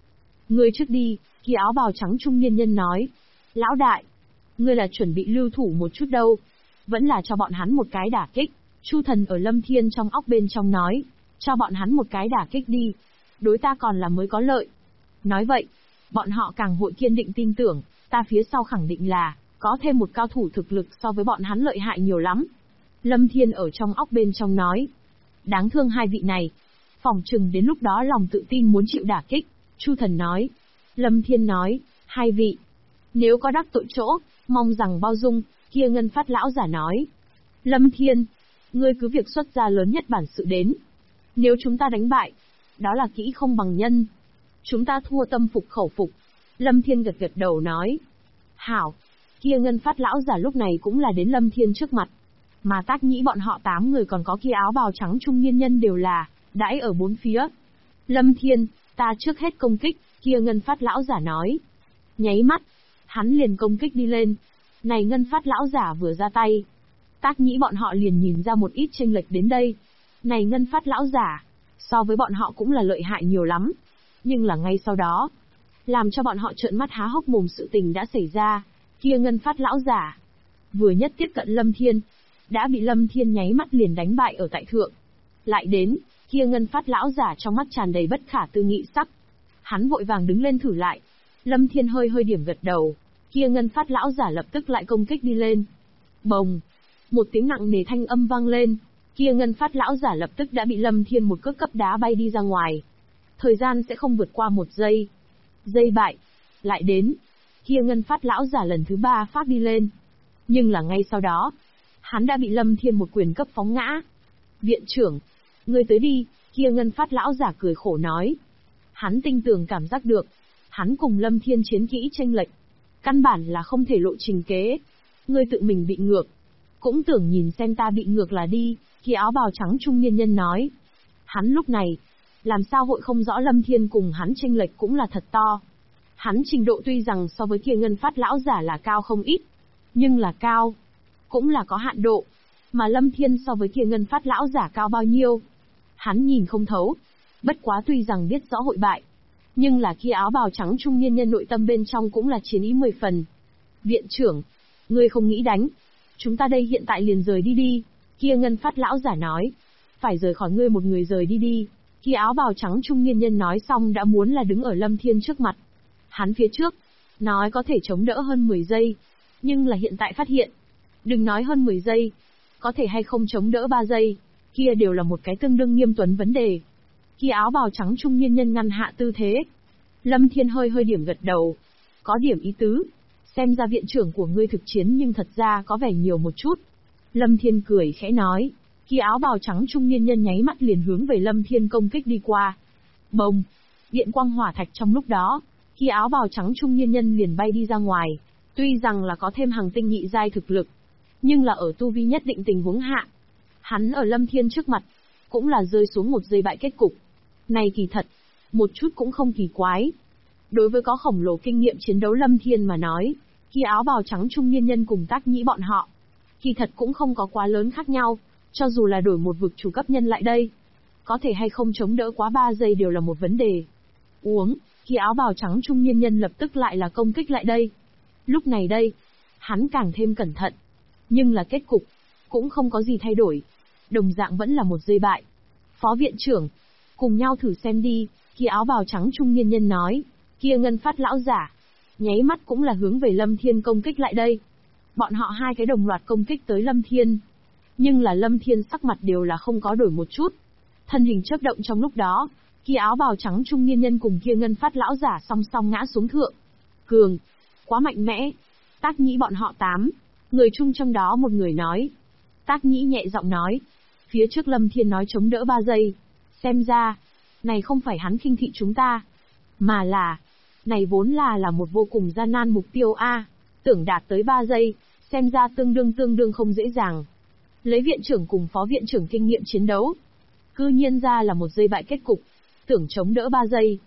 Ngươi trước đi, kia áo bào trắng trung niên nhân nói. Lão đại, ngươi là chuẩn bị lưu thủ một chút đâu, vẫn là cho bọn hắn một cái đả kích. Chu Thần ở Lâm Thiên trong óc bên trong nói, cho bọn hắn một cái đả kích đi, đối ta còn là mới có lợi. Nói vậy, bọn họ càng hội kiên định tin tưởng, ta phía sau khẳng định là, có thêm một cao thủ thực lực so với bọn hắn lợi hại nhiều lắm. Lâm Thiên ở trong óc bên trong nói, đáng thương hai vị này, phỏng chừng đến lúc đó lòng tự tin muốn chịu đả kích. Chu Thần nói, Lâm Thiên nói, hai vị, nếu có đắc tội chỗ, mong rằng bao dung. Kia Ngân Phát lão giả nói, Lâm Thiên, ngươi cứ việc xuất ra lớn nhất bản sự đến. Nếu chúng ta đánh bại, đó là kỹ không bằng nhân. Chúng ta thua tâm phục khẩu phục. Lâm Thiên gật gật đầu nói, hảo. Kia Ngân Phát lão giả lúc này cũng là đến Lâm Thiên trước mặt. Mà Tác Nhĩ bọn họ 8 người còn có kia áo bào trắng trung niên nhân đều là đãi ở bốn phía. Lâm Thiên, ta trước hết công kích. Kia Ngân Phát lão giả nói. Nháy mắt, hắn liền công kích đi lên. Này Ngân Phát lão giả vừa ra tay, Tác Nhĩ bọn họ liền nhìn ra một ít chênh lệch đến đây. Này Ngân Phát lão giả, so với bọn họ cũng là lợi hại nhiều lắm. Nhưng là ngay sau đó, làm cho bọn họ trợn mắt há hốc mồm sự tình đã xảy ra. Kia Ngân Phát lão giả, vừa nhất tiếp cận Lâm Thiên, đã bị Lâm Thiên nháy mắt liền đánh bại ở tại thượng. Lại đến, kia Ngân Phát lão giả trong mắt tràn đầy bất khả tư nghị sắc. Hắn vội vàng đứng lên thử lại. Lâm Thiên hơi hơi điểm gật đầu. Kia Ngân Phát lão giả lập tức lại công kích đi lên. Bồng! Một tiếng nặng nề thanh âm vang lên. Kia Ngân Phát lão giả lập tức đã bị Lâm Thiên một cước cấp đá bay đi ra ngoài. Thời gian sẽ không vượt qua một giây. Giây bại. Lại đến. Kia Ngân Phát lão giả lần thứ 3 phát đi lên. Nhưng là ngay sau đó, hắn đã bị Lâm Thiên một quyền cấp phóng ngã. Viện trưởng, ngươi tới đi. Kia Ngân Phát lão giả cười khổ nói. Hắn tinh tường cảm giác được, hắn cùng Lâm Thiên chiến kỹ chênh lệch, căn bản là không thể lộ trình kế. Ngươi tự mình bị ngược, cũng tưởng nhìn xem ta bị ngược là đi. Kia áo bào trắng trung niên nhân nói. Hắn lúc này, làm sao hội không rõ Lâm Thiên cùng hắn chênh lệch cũng là thật to. Hắn trình độ tuy rằng so với kia Ngân Phát lão giả là cao không ít, nhưng là cao, cũng là có hạn độ. Mà Lâm Thiên so với kia Ngân Phát lão giả cao bao nhiêu, hắn nhìn không thấu. Bất quá tuy rằng biết rõ hội bại, nhưng là kia áo bào trắng trung niên nhân nội tâm bên trong cũng là chiến ý 10 phần. Viện trưởng, ngươi không nghĩ đánh, chúng ta đây hiện tại liền rời đi đi. Kia Ngân Phát lão giả nói, phải rời khỏi ngươi một người rời đi đi. Kia áo bào trắng trung niên nhân nói xong đã muốn là đứng ở Lâm Thiên trước mặt. Hắn phía trước, nói có thể chống đỡ hơn 10 giây, nhưng là hiện tại phát hiện, đừng nói hơn 10 giây, có thể hay không chống đỡ 3 giây, kia đều là một cái tương đương nghiêm tuấn vấn đề. Kia áo bào trắng trung niên nhân ngăn hạ tư thế. Lâm Thiên hơi hơi điểm gật đầu, có điểm ý tứ, xem ra viện trưởng của ngươi thực chiến nhưng thật ra có vẻ nhiều một chút. Lâm Thiên cười khẽ nói, kia áo bào trắng trung niên nhân nháy mắt liền hướng về Lâm Thiên công kích đi qua. Bồng! Điện quang hỏa thạch trong lúc đó, kia áo bào trắng trung niên nhân liền bay đi ra ngoài. Tuy rằng là có thêm hàng tinh nhị giai thực lực, nhưng là ở tu vi nhất định tình huống hạ, hắn ở Lâm Thiên trước mặt, cũng là rơi xuống một giây bại kết cục. Này kỳ thật, một chút cũng không kỳ quái. Đối với có khổng lồ kinh nghiệm chiến đấu Lâm Thiên mà nói, kia áo bào trắng trung niên nhân cùng Tác Nhĩ bọn họ, kỳ thật cũng không có quá lớn khác nhau, cho dù là đổi một vực chủ cấp nhân lại đây, có thể hay không chống đỡ quá 3 giây đều là một vấn đề. Uống, kia áo bào trắng trung niên nhân lập tức lại là công kích lại đây. Lúc này đây, hắn càng thêm cẩn thận, nhưng là kết cục cũng không có gì thay đổi, đồng dạng vẫn là một giây bại. Phó viện trưởng, cùng nhau thử xem đi. Kia áo bào trắng trung niên nhân nói. Kia Ngân Phát lão giả, nháy mắt cũng là hướng về Lâm Thiên công kích lại đây. Bọn họ hai cái đồng loạt công kích tới Lâm Thiên. Nhưng là Lâm Thiên sắc mặt đều là không có đổi một chút. Thân hình chớp động trong lúc đó, kia áo bào trắng trung niên nhân cùng kia Ngân Phát lão giả song song ngã xuống thượng. Cường, quá mạnh mẽ. Tác Nhĩ bọn họ 8 người chung trong đó một người nói. Tác Nhĩ nhẹ giọng nói. Phía trước Lâm Thiên nói chống đỡ 3 giây. Xem ra, này không phải hắn khinh thị chúng ta, mà là, này vốn là một vô cùng gian nan mục tiêu a. Tưởng đạt tới 3 giây, xem ra tương đương không dễ dàng. Lấy viện trưởng cùng phó viện trưởng kinh nghiệm chiến đấu, cư nhiên ra là một giây bại kết cục. Tưởng chống đỡ 3 giây,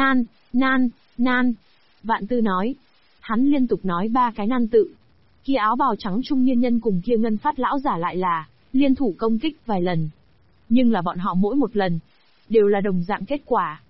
nan. Vạn Tư nói, hắn liên tục nói 3 cái nan tự. Kia áo bào trắng trung niên nhân cùng kia Ngân Phát lão giả lại là liên thủ công kích vài lần, nhưng là bọn họ mỗi một lần đều là đồng dạng kết quả.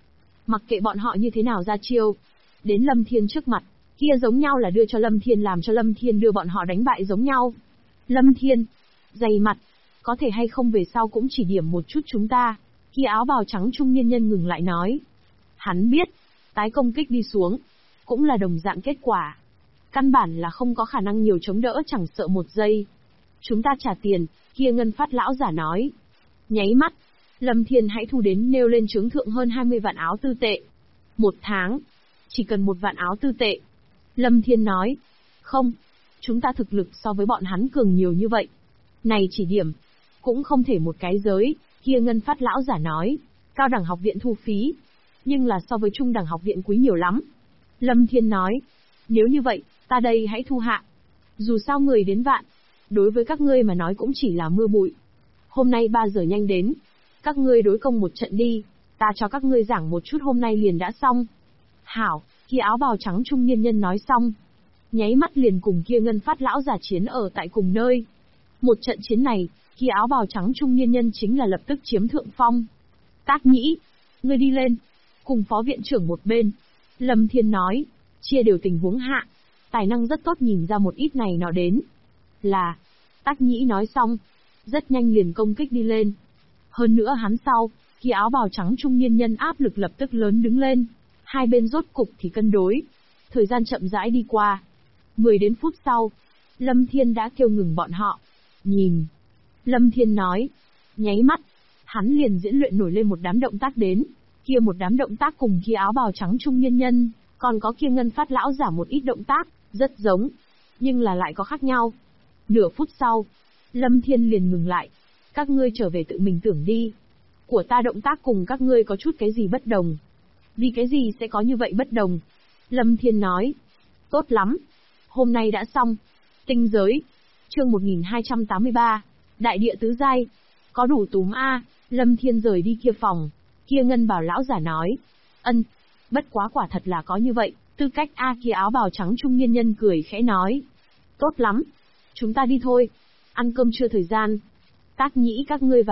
Mặc kệ bọn họ như thế nào ra chiêu. Đến Lâm Thiên trước mặt, kia giống nhau là đưa cho Lâm Thiên làm cho Lâm Thiên đưa bọn họ đánh bại giống nhau. Lâm Thiên, dày mặt, có thể hay không về sau cũng chỉ điểm một chút chúng ta. Kia áo bào trắng trung niên nhân ngừng lại nói. Hắn biết, tái công kích đi xuống, cũng là đồng dạng kết quả. Căn bản là không có khả năng nhiều chống đỡ chẳng sợ một giây. Chúng ta trả tiền, kia ngân phát lão giả nói. Nháy mắt, Lâm Thiên hãy thu đến nêu lên chướng thượng hơn 20 vạn áo tư tệ. 1 tháng, chỉ cần 1 vạn áo tư tệ. Lâm Thiên nói. Không, chúng ta thực lực so với bọn hắn cường nhiều như vậy. Này chỉ điểm, cũng không thể một cái giới, kia ngân phát lão giả nói. Cao đẳng học viện thu phí, nhưng là so với trung đẳng học viện quý nhiều lắm. Lâm Thiên nói. Nếu như vậy, ta đây hãy thu hạ. Dù sao 10 đến vạn, đối với các ngươi mà nói cũng chỉ là mưa bụi. Hôm nay 3 giờ nhanh đến, các ngươi đối công một trận đi, ta cho các ngươi giảng một chút hôm nay liền đã xong. Hảo, kia áo bào trắng trung niên nhân nói xong. Nháy mắt liền cùng kia ngân phát lão giả chiến ở tại cùng nơi. Một trận chiến này, kia áo bào trắng trung niên nhân chính là lập tức chiếm thượng phong. Tác Nhĩ, ngươi đi lên, cùng phó viện trưởng một bên. Lâm Thiên nói, chia đều tình huống hạ, tài năng rất tốt nhìn ra một ít này nọ đến. Là, Tác Nhĩ nói xong, rất nhanh liền công kích đi lên. Hơn nữa hắn sau, kia áo bào trắng trung niên nhân áp lực lập tức lớn đứng lên. Hai bên rốt cục thì cân đối. Thời gian chậm rãi đi qua. 10 đến phút sau, Lâm Thiên đã kêu ngừng bọn họ. Nhìn. Lâm Thiên nói. Nháy mắt, hắn liền diễn luyện nổi lên một đám động tác đến. Kia một đám động tác cùng kia áo bào trắng trung niên nhân, còn có kia ngân phát lão giả một ít động tác, rất giống, nhưng là lại có khác nhau. Nửa phút sau, Lâm Thiên liền ngừng lại. Các ngươi trở về tự mình tưởng đi. Của ta động tác cùng các ngươi có chút cái gì bất đồng. Vì cái gì sẽ có như vậy bất đồng? Lâm Thiên nói. Tốt lắm. Hôm nay đã xong. Tinh giới. Chương 1283. Đại địa tứ giai. Có đủ túm a. Lâm Thiên rời đi kia phòng. Kia ngân bào lão giả nói. Ân. Bất quá quả thật là có như vậy. Tư cách a. Kia áo bào trắng trung niên nhân cười khẽ nói. Tốt lắm. Chúng ta đi thôi. Ăn cơm trưa thời gian. Tác Nhĩ các ngươi vào.